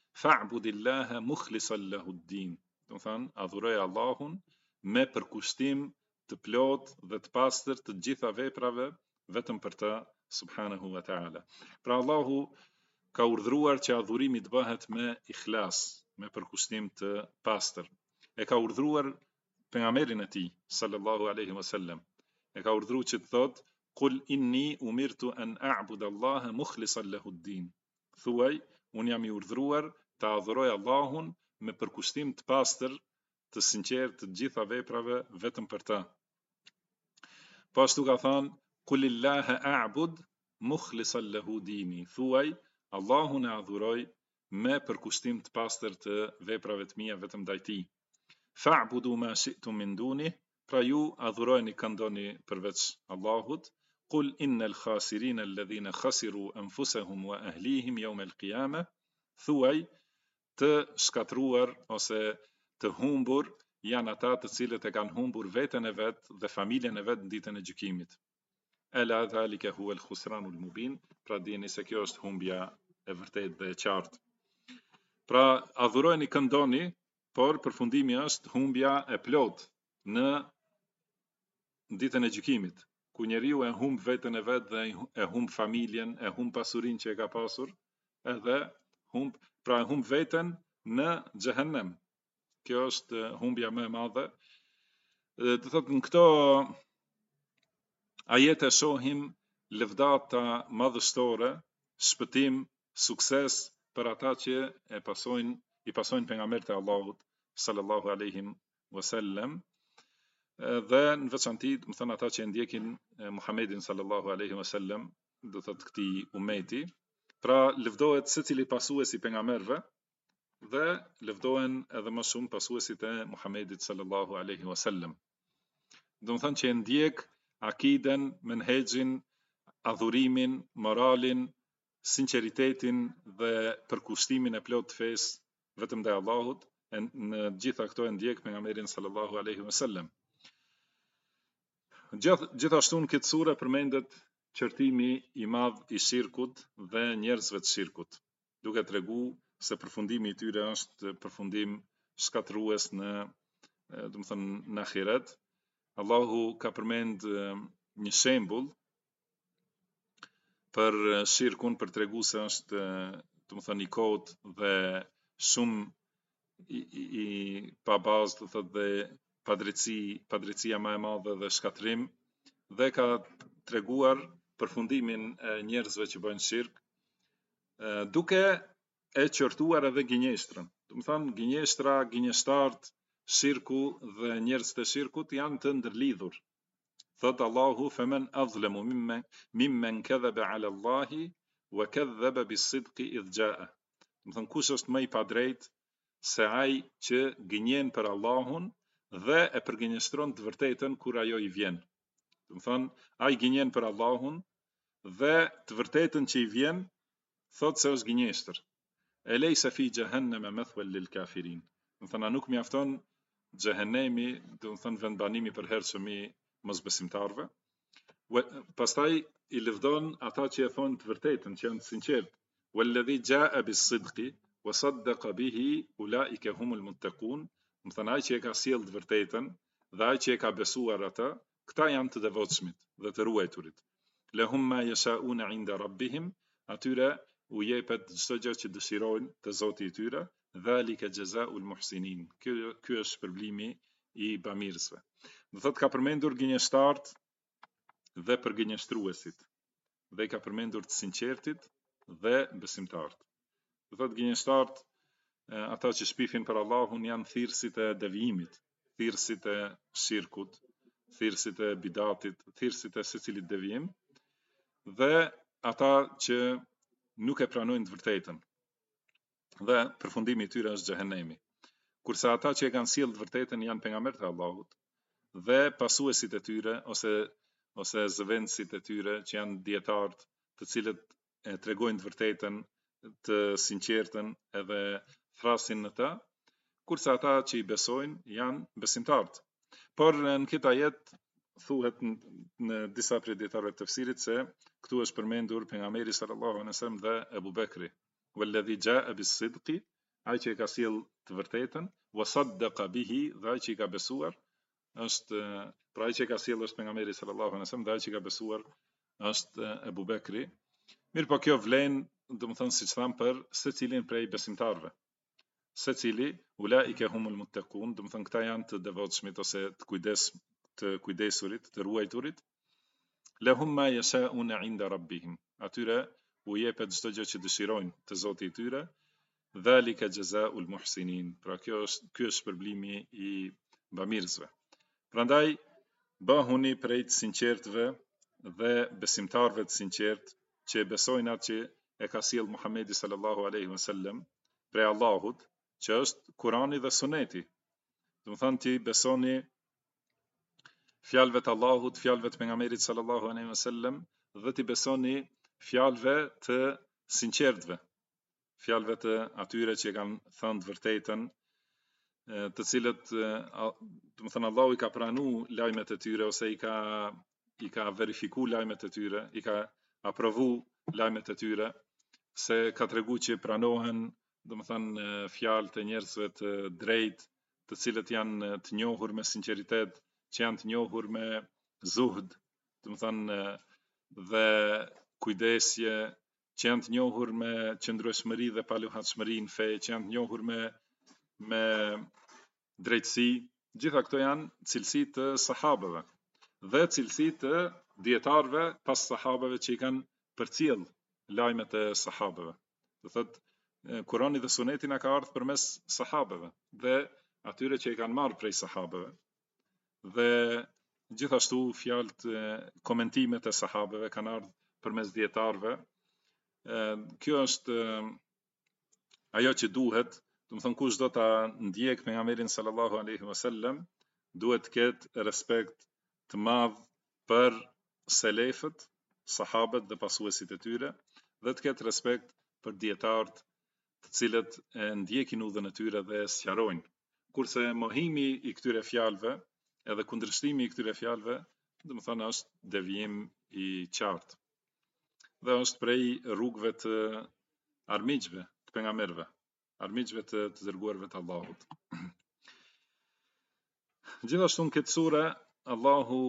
fa'budillaha mukhlisan lahu ddin. Do të thënë, adhuroj Allahun me përkushtim të plot dhe të pastër të gjitha veprave vetëm për të subhanahu wa ta'ala. Pra Allahu ka urdhëruar që adhurimi të bëhet me ikhlas, me përkushtim të pastër. E ka urdhëruar pejgamberin e tij sallallahu alaihi wasallam. E ka urdhëruar që të thotë Qul inni umirtu an a'budu Allaha mukhlisan lahu ddin. Thuaj, unë jam i urdhëruar të adhuroj Allahun me përkushtim të pastër, të sinqertë të gjitha veprave vetëm për ta. Po ashtu ka thënë Qulillaha a'bud mukhlisan lahu dini. Thuaj, Allahun e adhuroj me përkushtim të pastër të veprave të mia vetëm ndaj tij. Fa'budu ma shi'tum min duni, pra ju adhurojeni këndoni përveç Allahut. Qul innal khasirina alladhina khasiru anfusahum wa ahlihim yawm al-qiyamah. Thuaj, të shkatruar ose të humbur janë ata të cilët e kanë humbur veten e vet dhe familjen e vet në ditën e gjykimit. Ala dhalika huwa al-khusranul mubin, pra dini se kjo është humbja e vërtetë dhe e qartë. Pra adhurojeni këndoni, por përfundimi është humbja e plot në ditën e gjykimit, ku njeriu e humb veten e vet dhe e humb familjen, e humb pasurinë që e ka pasur, edhe e humb veten në xhehenem. Kjo është humbja më e madhe. Do thotë në këto ajete shohim lëvdata madhështore, shpëtim, sukses për ata që i pasojnë pejgamberit e Allahut sallallahu alaihi wasallam, dhe në veçanti, do të thënë ata që ndjekin Muhamedit sallallahu alaihi wasallam, do thotë këtij umeti. Pra lëvdohet secili pasues i pejgamberëve dhe lëvdohen edhe më shumë pasuesit e Muhamedit sallallahu alaihi wasallam. Do të thënë që ndjek akiden, menhexhin, adhurimin, moralin, sinqeritetin dhe përkushtimin e plot të fesë vetëm ndaj Allahut, në gjitha këto e ndjek pejgamberin sallallahu alaihi wasallam. Gjithashtu në këtë sure përmendet qërtimi i madh i shirkut dhe njerëzve të shirkut, duke treguar se përfundimi i tyre është përfundim shkatrues në, do të thënë, në ahiret. Allahu ka përmend një shembull për shirkun për tregu se është, do të thënë, i kot dhe shumë i pa bazë, do thotë, dhe padrejtësia më e madhe dhe shkatrim, dhe ka treguar përfundimin e njerëzve që bëjnë shirk, duke e qortuar edhe gënjeshtrën. Do të thonë, gënjeshtra, gënjeshtarët, shirku dhe njerëzit e shirkut janë të ndërlidhur. Thot Allahu, "Faman azlamu mimmen kadhaba ala Allahi wa kadhaba bis-sidqi idh ja'a." Do të thonë, kush është më i padrejtë se ai që gënjen për Allahun dhe e përgënjeshtron të vërtetën kur ajo i vjen. Do të thonë, ai gënjen për Allahun dhe të vërtetën që i vjen thot se është gënjeshtër. Elejsa fi jahannama mathwal lil kafirin. Do të thonë, nuk mjafton xhehenemi, do të thonë vendbanimi për hershëm i mosbesimtarëve. Pastaj i lëvdon ata që e thonë të vërtetën, që janë të sinqertë. Walladhi jaa bis-sidqi wa saddaqa bihi ulaika humul muttaqun. Do të thonë, ai që e ka sjellë të vërtetën dhe ai që e ka besuar atë, këta janë të devotshmit dhe të ruajturit. Lahum ma yasha'una 'inda rabbihim, atyre u jepet çdo gjë që dëshirojnë te Zoti i tyre. Dhalika jazaa'ul muhsinin. Ky është shpërblimi i bamirësve. Do thotë, ka përmendur gënjeshtart dhe përgënjeshtruesit, dhe ka përmendur të sinqertit dhe besimtarët. Do thotë, gënjeshtart, ata që shpifin për Allahun, janë thirrësit e devijimit, thirrësit e shirkut, thirrësit e bidatit, thirrësit e secilit devijim, dhe ata që nuk e pranojnë të vërtetën, dhe përfundimi i tyre është xhehenemi. Kurse ata që e kanë sjellë të vërtetën janë pejgamberët e Allahut dhe pasuesit e tyre ose zëvendësit e tyre që janë dietarët, të cilët e tregojnë të vërtetën, të sinqertën edhe thrasin në ta, kurse ata që i besojnë janë besimtarët. Por në këtë ajet thuhet në disa prej dietarëve të tefsirit se këtu është përmendur pejgamberi sallallahu alaihi wasallam dhe Abu Bekri. Walladhi jaa bis-sidqi, ai që ka sjell të vërtetën, wa saddaqa bihi, dhe ai që ka besuar është pra ai që ka sjell është pejgamberi sallallahu alaihi wasallam, dhe ai që ka besuar është Ebu Bekri. Mirë, po kjo vlen, domethënë siç tham, për secilin prej besimtarëve. Secili ulaike humul muttaqun, domethënë këta janë të devotshmit ose të kujdesurit, të ruajturit. Lahum ma yasha'una 'inda rabbihim. Atyre u jepet çdo gjë që dëshirojnë te Zoti i tyre. Dhalika jazaa'ul muhsinin. Pra ky është shpërblimi i bamirësve. Prandaj bëhuni prej të sinqertëve dhe besimtarëve të sinqertë që besojnë atë që e ka sjell Muhamedi sallallahu alaihi wasallam prej Allahut, që është Kurani dhe Suneti. Domethënë ti besoni fjalëve të Allahut, fjalëve të pejgamberit sallallahu alaihi wasallam dhe ti besoni fjalëve të sinqertëve, fjalëve të atyre që kanë thënë të vërtetën, të cilët domethënë Allahu i ka pranuar lajmet e tyre ose i ka verifikuar lajmet e tyre, i ka aprovuar lajmet e tyre, se ka treguar që pranohen domethënë fjalët e njerëzve të drejtë, të cilët janë të njohur me sinqeritet, që janë të njohur me zuhd, domethënë dhe kujdesje, që janë të njohur me qëndrueshmëri dhe paluhatshmëri në fe, që janë të njohur me drejtësi. Gjitha këto janë cilësi të sahabeve dhe cilësi të dietarëve pas sahabeve që i kanë përcjell lajmet e sahabeve. Do thotë Kurani dhe Suneti na ka ardhur përmes sahabeve dhe atyre që i kanë marrë prej sahabeve. Dhe gjithashtu fjalët, komentimet e sahabeve kanë ardhur përmes dietarëve. Kjo është ajo që duhet, domethënë kush do ta ndjek pejgamberin sallallahu alaihi wasallam, duhet të ketë respekt të madh për selefët, sahabët dhe pasuesit e tyre, dhe të ketë respekt për dietarët, të cilët e ndjekin udhën e tyre dhe sqarojnë. Kurse mohimi i këtyre fjalëve, edhe kundërshtimi i këtyre fjalëve, domethënë është devijim i qartë. Dhe është prej rrugëve të armiqve të pejgamberëve, armiqve të dërguarve të Allahut. Gjithashtu në këtë sure Allahu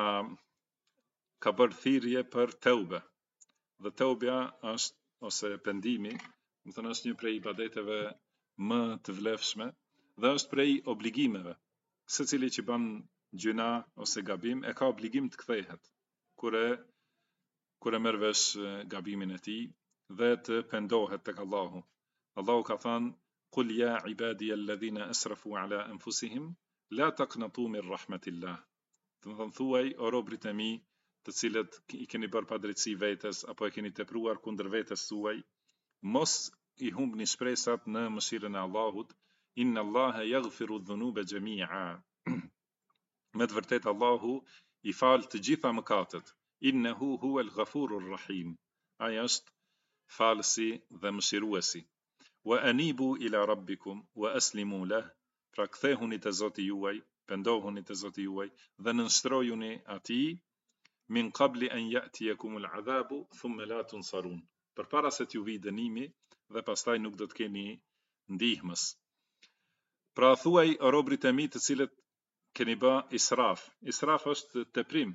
ka bërë thirrje për teube. Dhe teubja është ose pendimi, do të thënë është një prej ibadeteve më të vlefshme dhe është prej obligimeve. Secili që bën gjuna ose gabim e ka obligim të kthehet kur e merr vesh gabimin e tij dhe të pendohet tek Allahu. Allahu ka thënë: "Qul ya ibadiy alladhina asrafu ala anfusihim la taqnatu min rahmatillah." Do të thuaj o robrit e mi, të cilët i keni bërë padrejtësi vetes apo e keni tepruar kundër vetes suaj, mos i humbni shpresat në mëshirën e Allahut. Inna Allaha yaghfiru dhunuba jami'a. Me të vërtetë Allahu i fal të gjitha mëkatet. Innehu huwal ghafurur rahim. Ai është falësi dhe mëshiruesi. Wa anibu ila rabbikum wa aslimu lah. Pra kthehuni te Zoti juaj, pendohuni te Zoti juaj dhe nënshtrojuni atij, min qabli an ya'tiyakumul adhabu thumma la tunsarun. Përpara se t'ju vijë dënimi dhe pastaj nuk do të keni ndihmës. Pra thuaj o robrit e mi të cilët keni bë israf. Israf është teprim.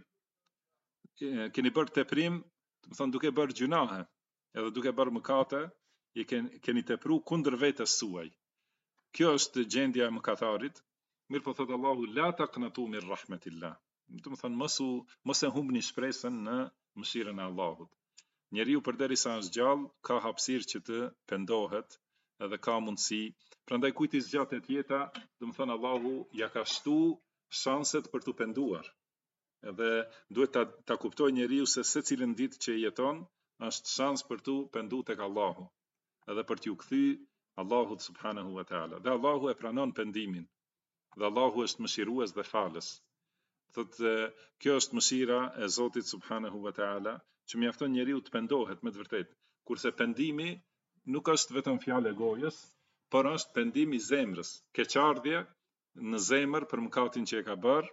Keni bërë teprim, do të thonë duke bërë gjunahe, edhe duke bërë mëkate, keni tepru kundër vetes suaj. Kjo është gjendja e mëkatarit. Mirë po thotë Allahu: la taqnatu min rahmatillah. Do të thonë mos e humbni shpresën në mëshirën e Allahut. Njeriu përderisa është gjallë ka hapësirë që të pendohet edhe ka mundësi. Prandaj kujt i zgjatet jeta, do të thonë Allahu ja ka shtu shanset për të penduar. Edhe duhet ta kuptoj njeriu se secilën ditë që jeton është shans për të penduar tek Allahu, edhe për t'u kthy Allahut subhanahu wa taala. Dhe Allahu e pranon pendimin. Dhe Allahu është mëshirues dhe falës. Thotë kjo është mëshira e Zotit subhanahu wa taala, që mjafton njeriu të pendohet me të vërtetë. Kurse pendimi nuk është vetëm fjalë e gojës, por është pendim i zemrës, keqardhje në zemër për mëkatin që e ka bërë,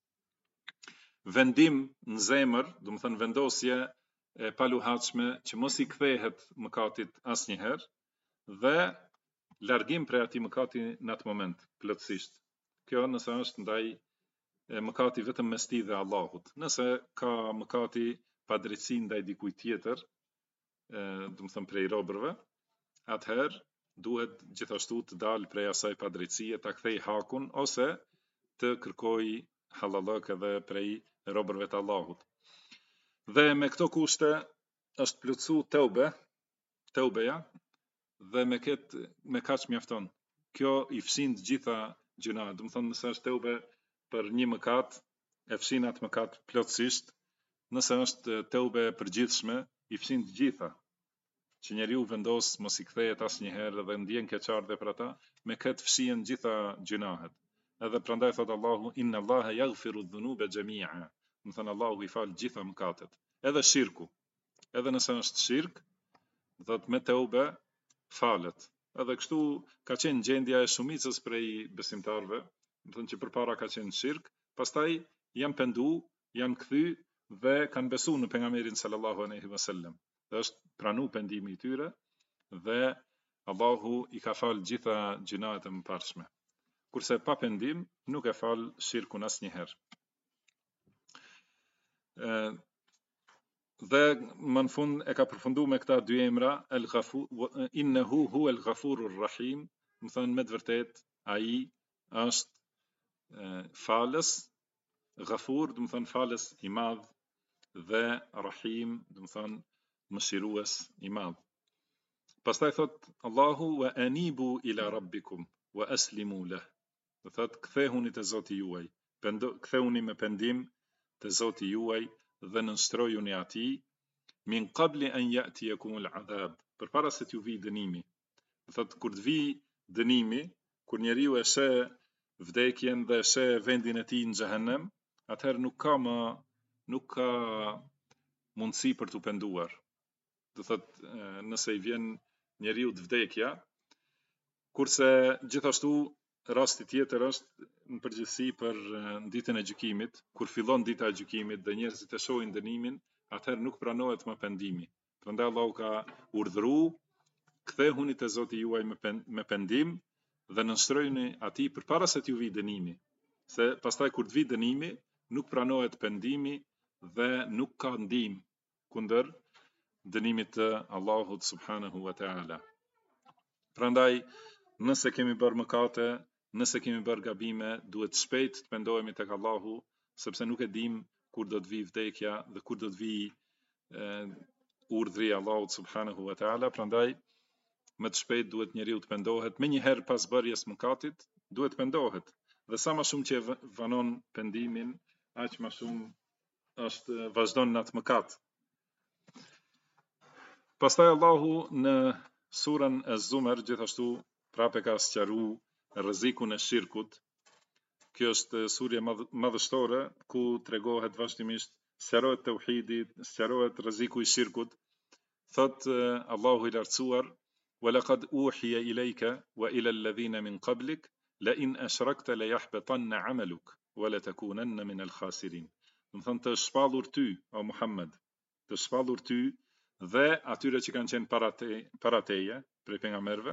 vendim në zemër, do të thënë vendosje e paluhatshme që mos i kthehet mëkatit asnjëherë, dhe largim prej atij mëkati në atë moment, plotësisht. Kjo nëse është ndaj mëkati vetëm mes tij dhe Allahut. Nëse ka mëkati padrejtësi ndaj dikujt tjetër, do të them prej robërve, atëherë duhet gjithashtu të dalë prej asaj padrejtësie, ta kthej hakun ose të kërkoj halallëk edhe prej robërve të Allahut. Dhe me këto kushte është plotësu teubeja, dhe me kaq mjafton. Kjo i fshin të gjitha gjunat. Do të thonë nëse është teube për një mëkat, e fshin atë mëkat plotësisht. Nëse është teube e përgjithshme, i fshin të gjitha. Që njeriu vendos mos i kthehet asnjëherë dhe ndjen keqardhje për ata, me këtë fshihen gjitha gjunahet. Edhe prandaj thot Allahu inna Allaha yaghfiru dhunuba jami'a. Do thënë Allahu i fal gjitha mëkatet, edhe shirku. Edhe nëse është shirk, thot me teube falet. Edhe kështu ka qenë gjendja e shumicës prej besimtarve, do thënë që përpara ka qenë shirk, pastaj janë pendu, janë kthy dhe kanë besu në pejgamberin sallallahu alaihi wasallam. Dhe është pranu pendimi i tyre dhe Allahu i ka fal gjitha gjunahet e mëparshme. Kurse pa pendim nuk e fal shirkun asnjëherë. Dhe më në fund e ka përfundu me këta dy emra, innehu hu el ghafurur rahim, më thënë me të vërtet, ai është falës, ghafur, dhe më thënë falës i madh, dhe rahim, dhe më thënë mëshirues i madh. Pastaj thot Allahu wa anibu ila rabbikum wa aslimu leh. Dhe thot kthehuni te Zoti juaj, kthehuni me pendim te Zoti juaj dhe nënshtrojuni atij min qabli an ya'tiyakumul adhab, përpara se t'ju vijë dënimi. Do thot kur të vijë dënimi, kur njeriu e sheh vdekjen dhe sheh vendin e tij në xhehenem, atëherë nuk ka mundësi për t'u penduar. Do thot nëse i vjen njeriu të vdekja, kurse gjithashtu rasti tjetër është në përgjithësi për ditën e gjykimit, kur fillon dita e gjykimit dhe njerëzit e shohin dënimin, atëherë nuk pranohet më pendimi. Prandaj Allahu ka urdhëruar kthehuni te Zoti juaj me pendim dhe nënshtrojuni atij përpara se t'ju vijë dënimi. Se pastaj kur të vijë dënimi, nuk pranohet pendimi dhe nuk ka ndihmë kundër dënimit të Allahut subhanahu wa taala. Prandaj nëse kemi bërë mëkate, nëse kemi bërë gabime, duhet shpejt të pendohemi tek Allahu, sepse nuk e dim kur do të vijë vdekja dhe kur do të vijë urdhri i Allahut subhanahu wa taala. Prandaj më të shpejt duhet njeriu të pendohet, më një herë pas bërjes mëkatit, duhet pendohet. Dhe sa më shumë që vanon pendimin, aq më shumë është vazhdon në atë mëkat. Pastaj Allahu në surën e Zumer gjithashtu prapë ka sqaruar rrezikun e shirkut. Kjo është surje madhështore ku tregohet vazhdimisht, sqarohet tauhidi, sqarohet rreziku i shirkut. Thot Allahu i lartësuar: "Wa laqad uhiya ilayka wa ila alladhina min qablik la in ashrakta la yahbatanna 'amaluk wa la takunanna min al-khasirin." Do të thonë të shpallur ty, o Muhammed, të shpallur ty dhe atyre që kanë qenë para teje, prej pejgamberëve,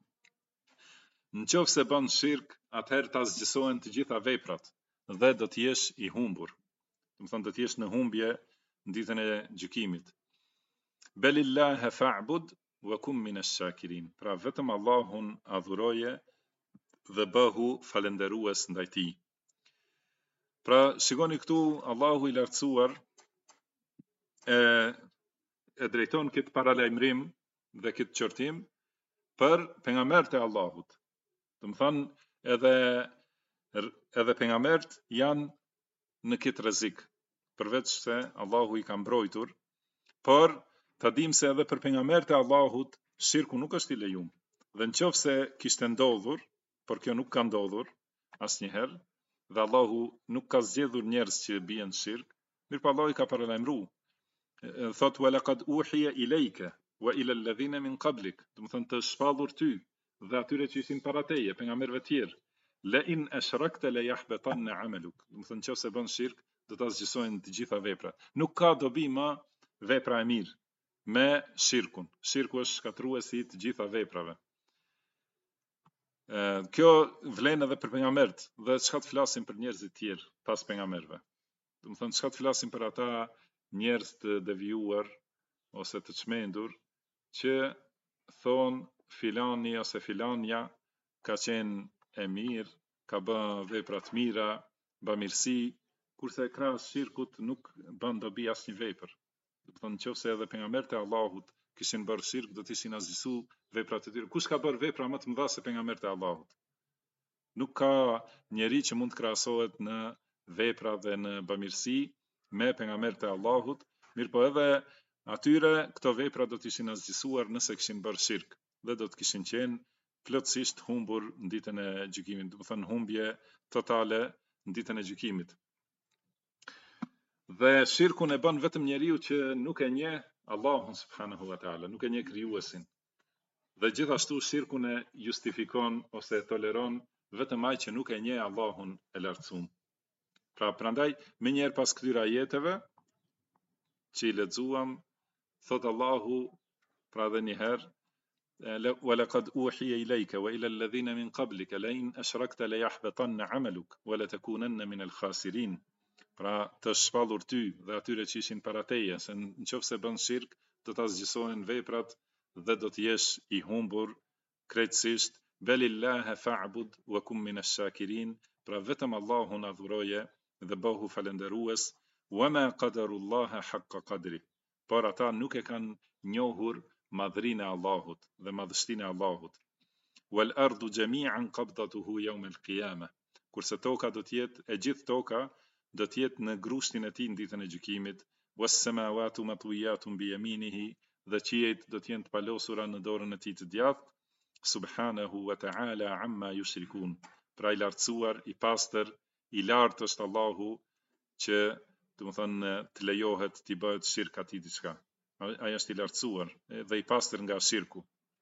nëse bën shirk, atëherë ta zgjësohen të gjitha veprat dhe do të jesh i humbur. Do të thonë do të jesh në humbje në ditën e gjykimit. Belillahi fa'bud wa kum min ash-shakirin. Pra vetëm Allahun adhuroje dhe bëhu falënderues ndaj tij. Pra shikoni këtu Allahu i lartësuar e drejton këtë paralajmërim dhe këtë qortim për pejgamberët e Allahut. Do të thonë edhe pejgamberët janë në këtë rrezik, përveç se Allahu i ka mbrojtur, por ta dim se edhe për pejgamberët e Allahut shirku nuk është i lejuar. Dhe nëse kishte ndodhur, por kjo nuk ka ndodhur asnjëherë, dhe Allahu nuk ka zgjedhur njerëz që bien shirk, mirëpo Allahu i ka paralajmëruar. Thot wa laqad uhiya ilayka wa ila alladhina min qablik, do të thonë të shpallur ty dhe atyre që ishin para teje, pejgamberëve të tjerë. La in ashrakta la yahbatanna 'amaluk. Do të thonë nëse bën shirk, do ta zgjësojnë të gjitha veprat. Nuk ka dobi më vepra e mirë me shirkun. Shirku është shkatruesi i të gjitha veprave. Kjo vlen edhe për pejgambert, dhe çka të flasim për njerëzit tjerë pas pejgamberëve. Do të thonë çka të flasim për ata njerëz të devijuar ose të çmendur që thon filani ose filanja ka qenë e mirë, ka bë vepra të mira, bamirësi, kurse krahas shirkut nuk bën dobi asnjë vepër. Do të thonë nëse edhe pejgamberët e Allahut kishin bërë shirk, do të ishin azhësu veprat e tyre. Kush ka bërë vepra më të mëdha se pejgamberët e Allahut? Nuk ka njeri që mund të krahasohet në vepra dhe në bamirësi me pejgamberët e Allahut, mirë po edhe atyre këto vepra do të ishin azhësuar nëse kishin bërë shirk dhe do të kishin qenë plotësisht humbur në ditën e gjykimit, do të thonë humbje totale në ditën e gjykimit. Dhe shirkun e bën vetëm njeriu që nuk e njeh Allahun subhanahu wa taala, nuk e njeh krijuesin. Dhe gjithashtu shirkun e justifikon ose e toleron vetëm ai që nuk e njeh Allahun e lartësuar. Pra prandaj më njëherë pas këtyre ajeteve që i lexuam, thot Allahu pra edhe një herë وَلَقَدْ أُوحِيَ إِلَيْكَ وَإِلَى الَّذِينَ مِنْ قَبْلِكَ لَئِنْ أَشْرَكْتَ لَيَحْبَطَنَّ عَمَلُكَ وَلَتَكُونَنَّ مِنَ الْخَاسِرِينَ. Pra të shpallur ty dhe atyre që ishin para teje, se nëse bën shirk do të azgjësohen veprat dhe do të jesh i humbur krejtësisht. Belillahe fa'bud wa kum min ash-shakirin. Pra vetëm Allahun adhuroje dhe bëhu falënderues. Wa ma qadarullaha haqqa qadri. Por ata nuk e kanë njohur madhrinë e Allahut dhe madhështinë e Allahut. Wal ardu jami'an qabdatuhu yawm al-qiyamah. Kurse toka do të jetë e gjithë toka do të jetë në grushtin e tij në ditën e gjykimit. Was samawati matwiyatun bi yaminihi. Dhe qiejt do të jenë të palosura në dorën e tij të djathtë. Subhanahu wa ta'ala amma yushrikun. Pra i lartësuar, i pastër, i lartë është Allahu që do të thonë të lejohet të bëhet shirk atij diçka. Ai është i lartësuar dhe i pastër nga shirku.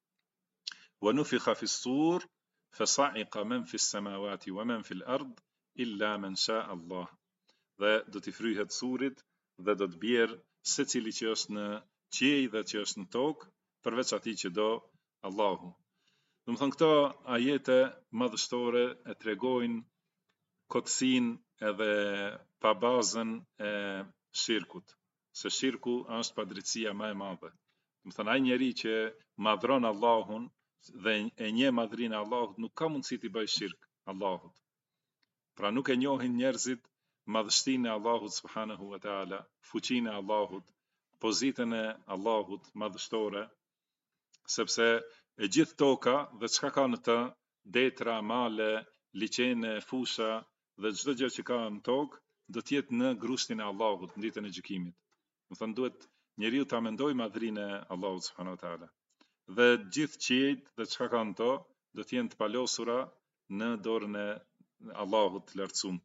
Wa nufikha fi s-sur fasa'iqa man fi s-samawati wa man fi l-ard illa man sha'a Allah. Dhe do t'i fryhet surit dhe do të bjerë secili që është në qiell dhe që është në tokë, përveç atij që do Allahu. Do të thonë këto ajete madhështore e tregojnë kotësinë edhe pabazën e shirkut, se shirku është padrejtësia më e madhe. Do të thonë ai njeri që madhron Allahun dhe e njeh madhrinë e Allahut nuk ka mundësi të bëjë shirk Allahut. Pra nuk e njohin njerëzit madhështinë e Allahut subhanahu wa taala, fuqinë e Allahut, pozitën e Allahut madhështore, sepse e gjithë toka dhe çka ka në të, detra, male, liçene, fusha dhe çdo gjë që ka në tokë do të jetë në grushtin e Allahut në ditën e gjykimit. Do thënë duhet njeriu ta mendojë madhrinë e Allahut subhanahu wa taala. Dhe gjithë qiejt dhe çka ka në to do të jenë të palosura në dorën e Allahut të lartësuar.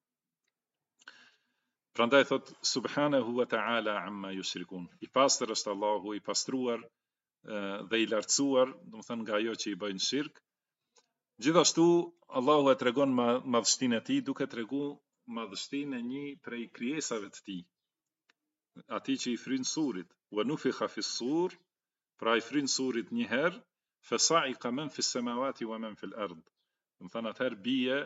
Prandaj thot subhanahu wa ta'ala amma yushrikun. I pastër është Allahu, i pastruar dhe i lartësuar, do të thënë nga ajo që i bëjnë shirk. Gjithashtu Allahu e tregon madhështinë e tij duke treguar madhështinë e një prej krijesave të tij, atij që i fryn surit. Wa nufikha fi s-sur, pra i fryn surit një herë, fasa'iqa man fi s-samawati wa man fi l-ard. Do të thënë atëherë bie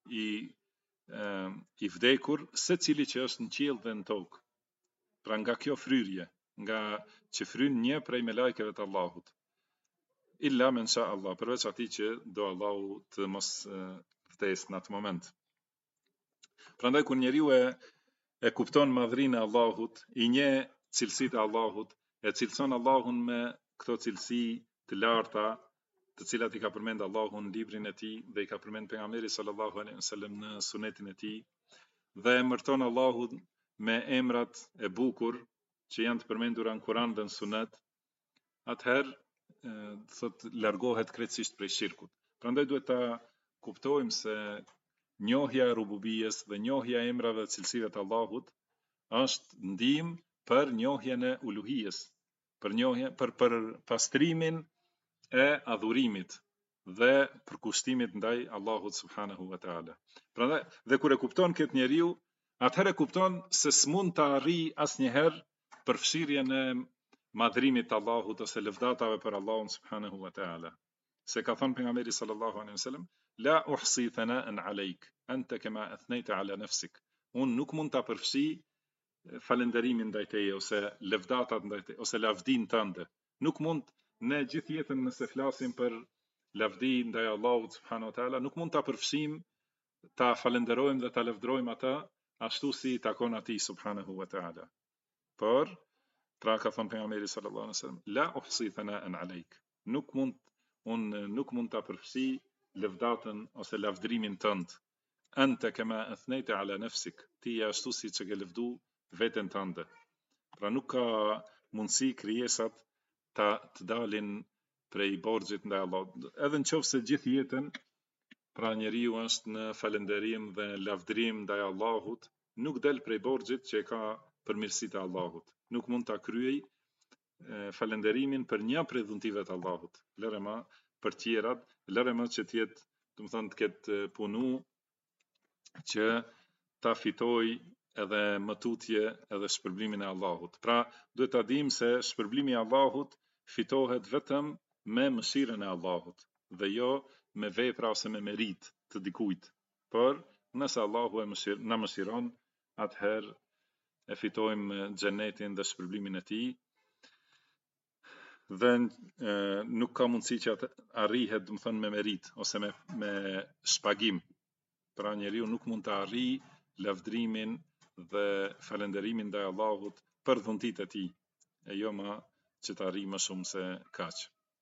i vdekur secili që është në qiell dhe në tokë. Pra nga kjo fryrje, nga që fryn një prej me lajkeve të Allahut. Illa men sha Allah, përveç atij që do Allahu të mos vdesë në atë moment. Prandaj kur njeriu e kupton madhrinë e Allahut, i njeh cilësitë e Allahut, e cilëson Allahun me këto cilësi të larta, të cilat i ka përmend Allahu në librin e tij dhe i ka përmend pejgamberi sallallahu alaihi wasallam në sunetin e tij, dhe emërton Allahun me emrat e bukur që janë të përmendura në Kur'an dhe në Sunet, atëherë thot largohet krejtësisht prej shirkut. Prandaj duhet ta kuptojmë se njohja e rububijes dhe njohja e emrave dhe cilësive të Allahut është ndihmë për njohjen e uluhijes, për pastrimin e adhurimit dhe për kushtimit ndaj Allahut subhanahu wa taala. Prandaj dhe kur e kupton këtë njeriu, atëherë kupton se s'mund të arrijë asnjëherë përfshirjen e madhrimit të Allahut ose lëvdatave për Allahun subhanahu wa taala. Se ka thënë pejgamberi sallallahu alaihi wasallam, la uhsi thana'an alayk, anta kama athnayta ala nafsik. Unë nuk mund ta përfshi falënderimin ndaj teje ose lëvdatat ndaj teje ose lavdin tënde. Nuk mund ne gjithë jetën nëse flasim për lavdi ndaj Allahut subhanahu wa taala, nuk mund ta përfshim ta falenderojmë dhe ta lavdrojmë ata ashtu si i takon atij subhanahu wa taala. Por pra ka thënë pejgamberi sallallahu alaihi wasallam, la uhsi thana'an alayk. Nuk mund ta përfshi lëvdatën ose lavdrimin tënd. Anta kama athnayta ala nafsik. Ti ashtu si që ke lëvdu veten tënde. Pra nuk ka mundësi krijesat të dalin prej borxhit ndaj Allahut. Edhe nëse gjithë jetën pra njeriu është në falënderim dhe lavdrim ndaj Allahut, nuk del prej borxhit që ka për mirësitë e Allahut. Nuk mund ta kryej falënderimin për një prej dhuntive të Allahut. Lëre ma për tjerat, lëre ma që tjetë, të ketë punu që ta fitoj edhe më tutje edhe shpërblimin e Allahut. Pra, duhet ta dim se shpërblimi i Allahut fitohet vetëm me mëshirën e Allahut dhe jo me vepra ose me merit të dikujt. Por, nëse Allahu na mëshiron, atëherë e fitojmë xhenetin dhe shpërblimin e tij. Dhe nuk ka mundësi që arrihet, me merit ose me shpagim. Pra njeriu nuk mund të arrijë lavdrimin dhe falënderimin ndaj Allahut për dhuntitë e tij, e jo më që të arrijë më shumë se kaq.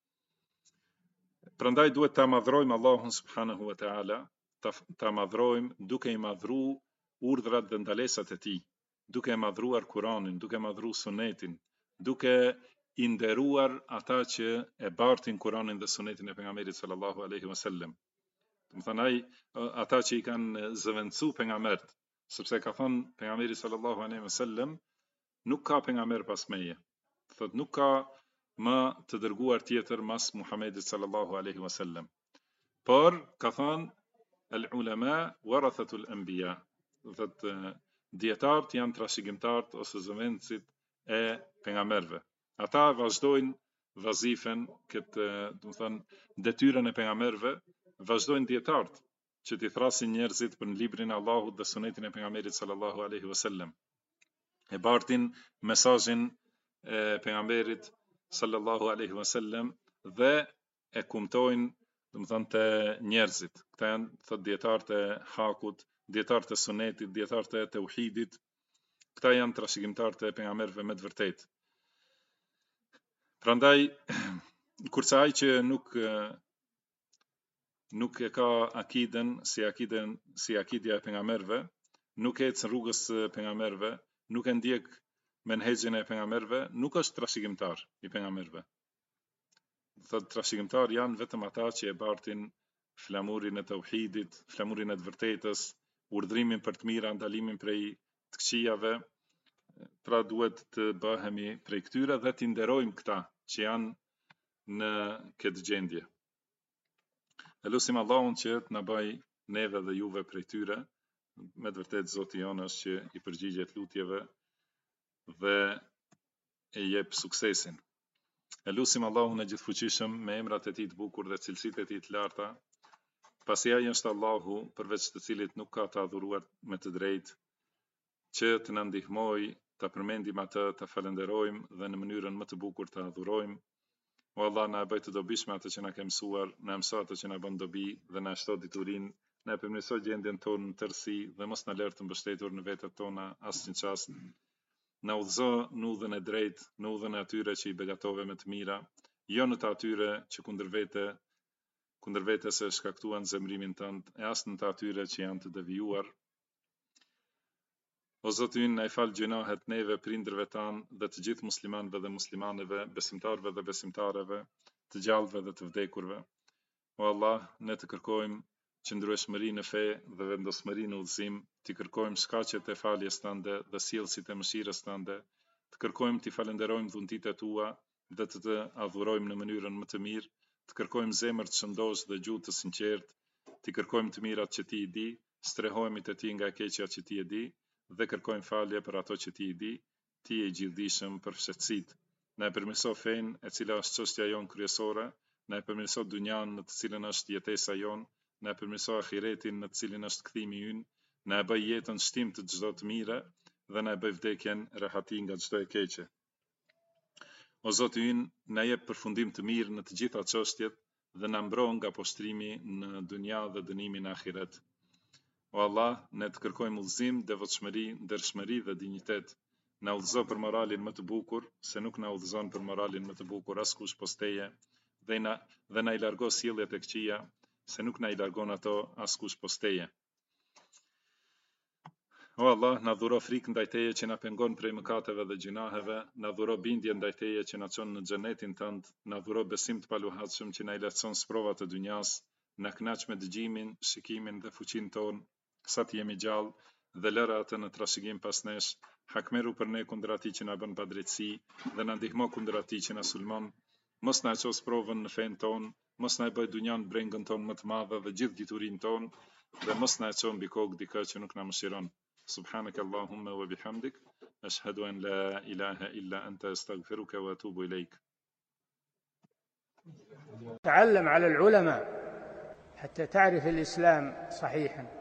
Prandaj duhet ta madhrojmë Allahun subhanahu wa taala, ta madhrojmë duke i madhruar urdhrat dhe ndalesat e tij, duke e madhruar Kur'anin, duke madhruar Sunetin, duke i nderuar ata që e bartin Kur'anin dhe Sunetin e pejgamberit sallallahu alaihi wasallam. Ata që i kanë zëvendësu pejgambert, sepse ka thënë pejgamberi sallallahu alaihi wasallam, nuk ka pejgamber pas meje. Thot nuk ka më të dërguar tjetër mas Muhamedit sallallahu alaihi wasallam. Por ka thënë el ulama warathatul anbiya. Thot dietarët janë trashëgimtarët ose zëvendësit e pejgamberëve. Ata vazhdojnë vazifen këtë, detyrën e pejgamberëve, vazhdojnë dietarët që t'i thrasin njerëzit për librin e Allahut dhe sunetin e pejgamberit sallallahu alaihi wasallam. E bartin mesazhin e pejgamberit sallallahu alaihi wasallam dhe e kumtojnë, të njerëzit. Këta janë thot dietarët e hakut, dietarët e sunetit, dietarët e tauhidit. Këta janë trashëgimtarët e pejgamberëve me të vërtetë. Prandaj kurse ai që nuk e ka akiden si akidja e pejgamberëve, nuk ecë në rrugës së pejgamberëve, nuk e ndjek menhexhin e pejgamberëve, nuk është trashëgimtar i pejgamberëve. Thot trashëgimtar janë vetëm ata që e bartin flamurin e tauhidit, flamurin e të vërtetës, urdhrimin për të mira, ndalimin prej të këqijave. Pra duhet të bëhemi prej këtyre dhe të nderojmë këta që janë në këtë gjendje. E lutim Allahun që të na bëj neve dhe juve prej tyre. Me të vërtetë Zoti jonë është që i përgjigjet lutjeve dhe e jep suksesin. E lutim Allahun e gjithfuqishëm me emrat e tij të bukur dhe cilësitë e tij të larta, pasi ai është Allahu përveç të cilit nuk ka të adhuruar me të drejtë, që të na ndihmoj ta përmendim atë, ta falenderojmë dhe në mënyrën më të bukur ta adhurojmë. O Allah, na bëj të dobishme atë që na ke mësuar, na mëso atë që na bën dobi dhe na shto diturinë, na përmirëso gjendjen tonë në tërësi dhe mos na lër të mbështetur në vetet tona asnjë çast. Na udhëzo në udhën e drejtë, në udhën e atyre që i begatove me të mira, jo në të atyre që kundër vetes e shkaktuan zemrimin tënd, e as në të atyre që janë të devijuar. O Zoti ynë, na i fal gjunahet neve, prindërve tanë dhe të gjithë muslimanëve dhe muslimaneve, besimtarëve dhe besimtareve, të gjallëve dhe të vdekurve. O Allah, ne të kërkojmë qëndrueshmëri në fe dhe vendosmëri në udhëzim, të kërkojmë shkaqet e faljes tënde dhe sjellësit e mëshirës tënde, të kërkojmë të falenderojmë dhuntitë tua dhe të adhurojmë në mënyrën më të mirë, të kërkojmë zemër të shëndosh dhe gjuhë të sinqertë, të kërkojmë të mirat që ti i di, strehohemi te ti nga e keqja që ti e di, dhe kërkojmë falje për ato që ti i di, ti e gjithdijshëm për fshehtësitë. Na e përmirëso fen, e cila është çështja jonë kryesore, na e përmirëso dunjan në të cilën është jetesa jonë, na e përmirëso ahiretin në të cilin është kthimi ynë, na e bëj jetën shtim të çdo të mire dhe na e bëj vdekjen rehati nga çdo e keqe. O Zoti ynë, na jep përfundim të mirë në të gjitha çështjet dhe na mbron nga poshtrimi në dunja dhe dënimi në ahiret. O Allah, ne të kërkojmë udhëzim, devotshmëri, ndershmëri dhe dinjitet. Na udhëzo për moralin më të bukur, se nuk na udhëzon për moralin më të bukur askush pos teje, dhe na i largo sjelljet e këqija, se nuk na i largon ato askush pos teje. O Allah, na dhuro frikë ndaj teje që na pengon prej mëkateve dhe gjunaheve, na dhuro bindje ndaj teje që na çon në xhenetin tënd, na dhuro besim të paluhatshëm që na i lehtëson sprovat e dunjas, na kënaq me dëgjimin, shikimin dhe fuqinë tonë, sa të jemi gjallë, dhe lëra atë në trashëgim pas nesh, hakmeru për ne kundër atij që na bën padrejtësi dhe na ndihmo kundër atij që na sulmon. Mos na ços provën në fen tonë, mos na e bëj dunjan brengën tonë më të madhe dhe gjithë diturinë tonë, dhe mos na e çon mbi kokë dikë që nuk na mëshiron. سبحانك اللهم وبحمدك أشهد أن لا إله إلا أنت أستغفرك وأتوب إليك. تعلم على العلماء حتى تعرف الإسلام صحيحا.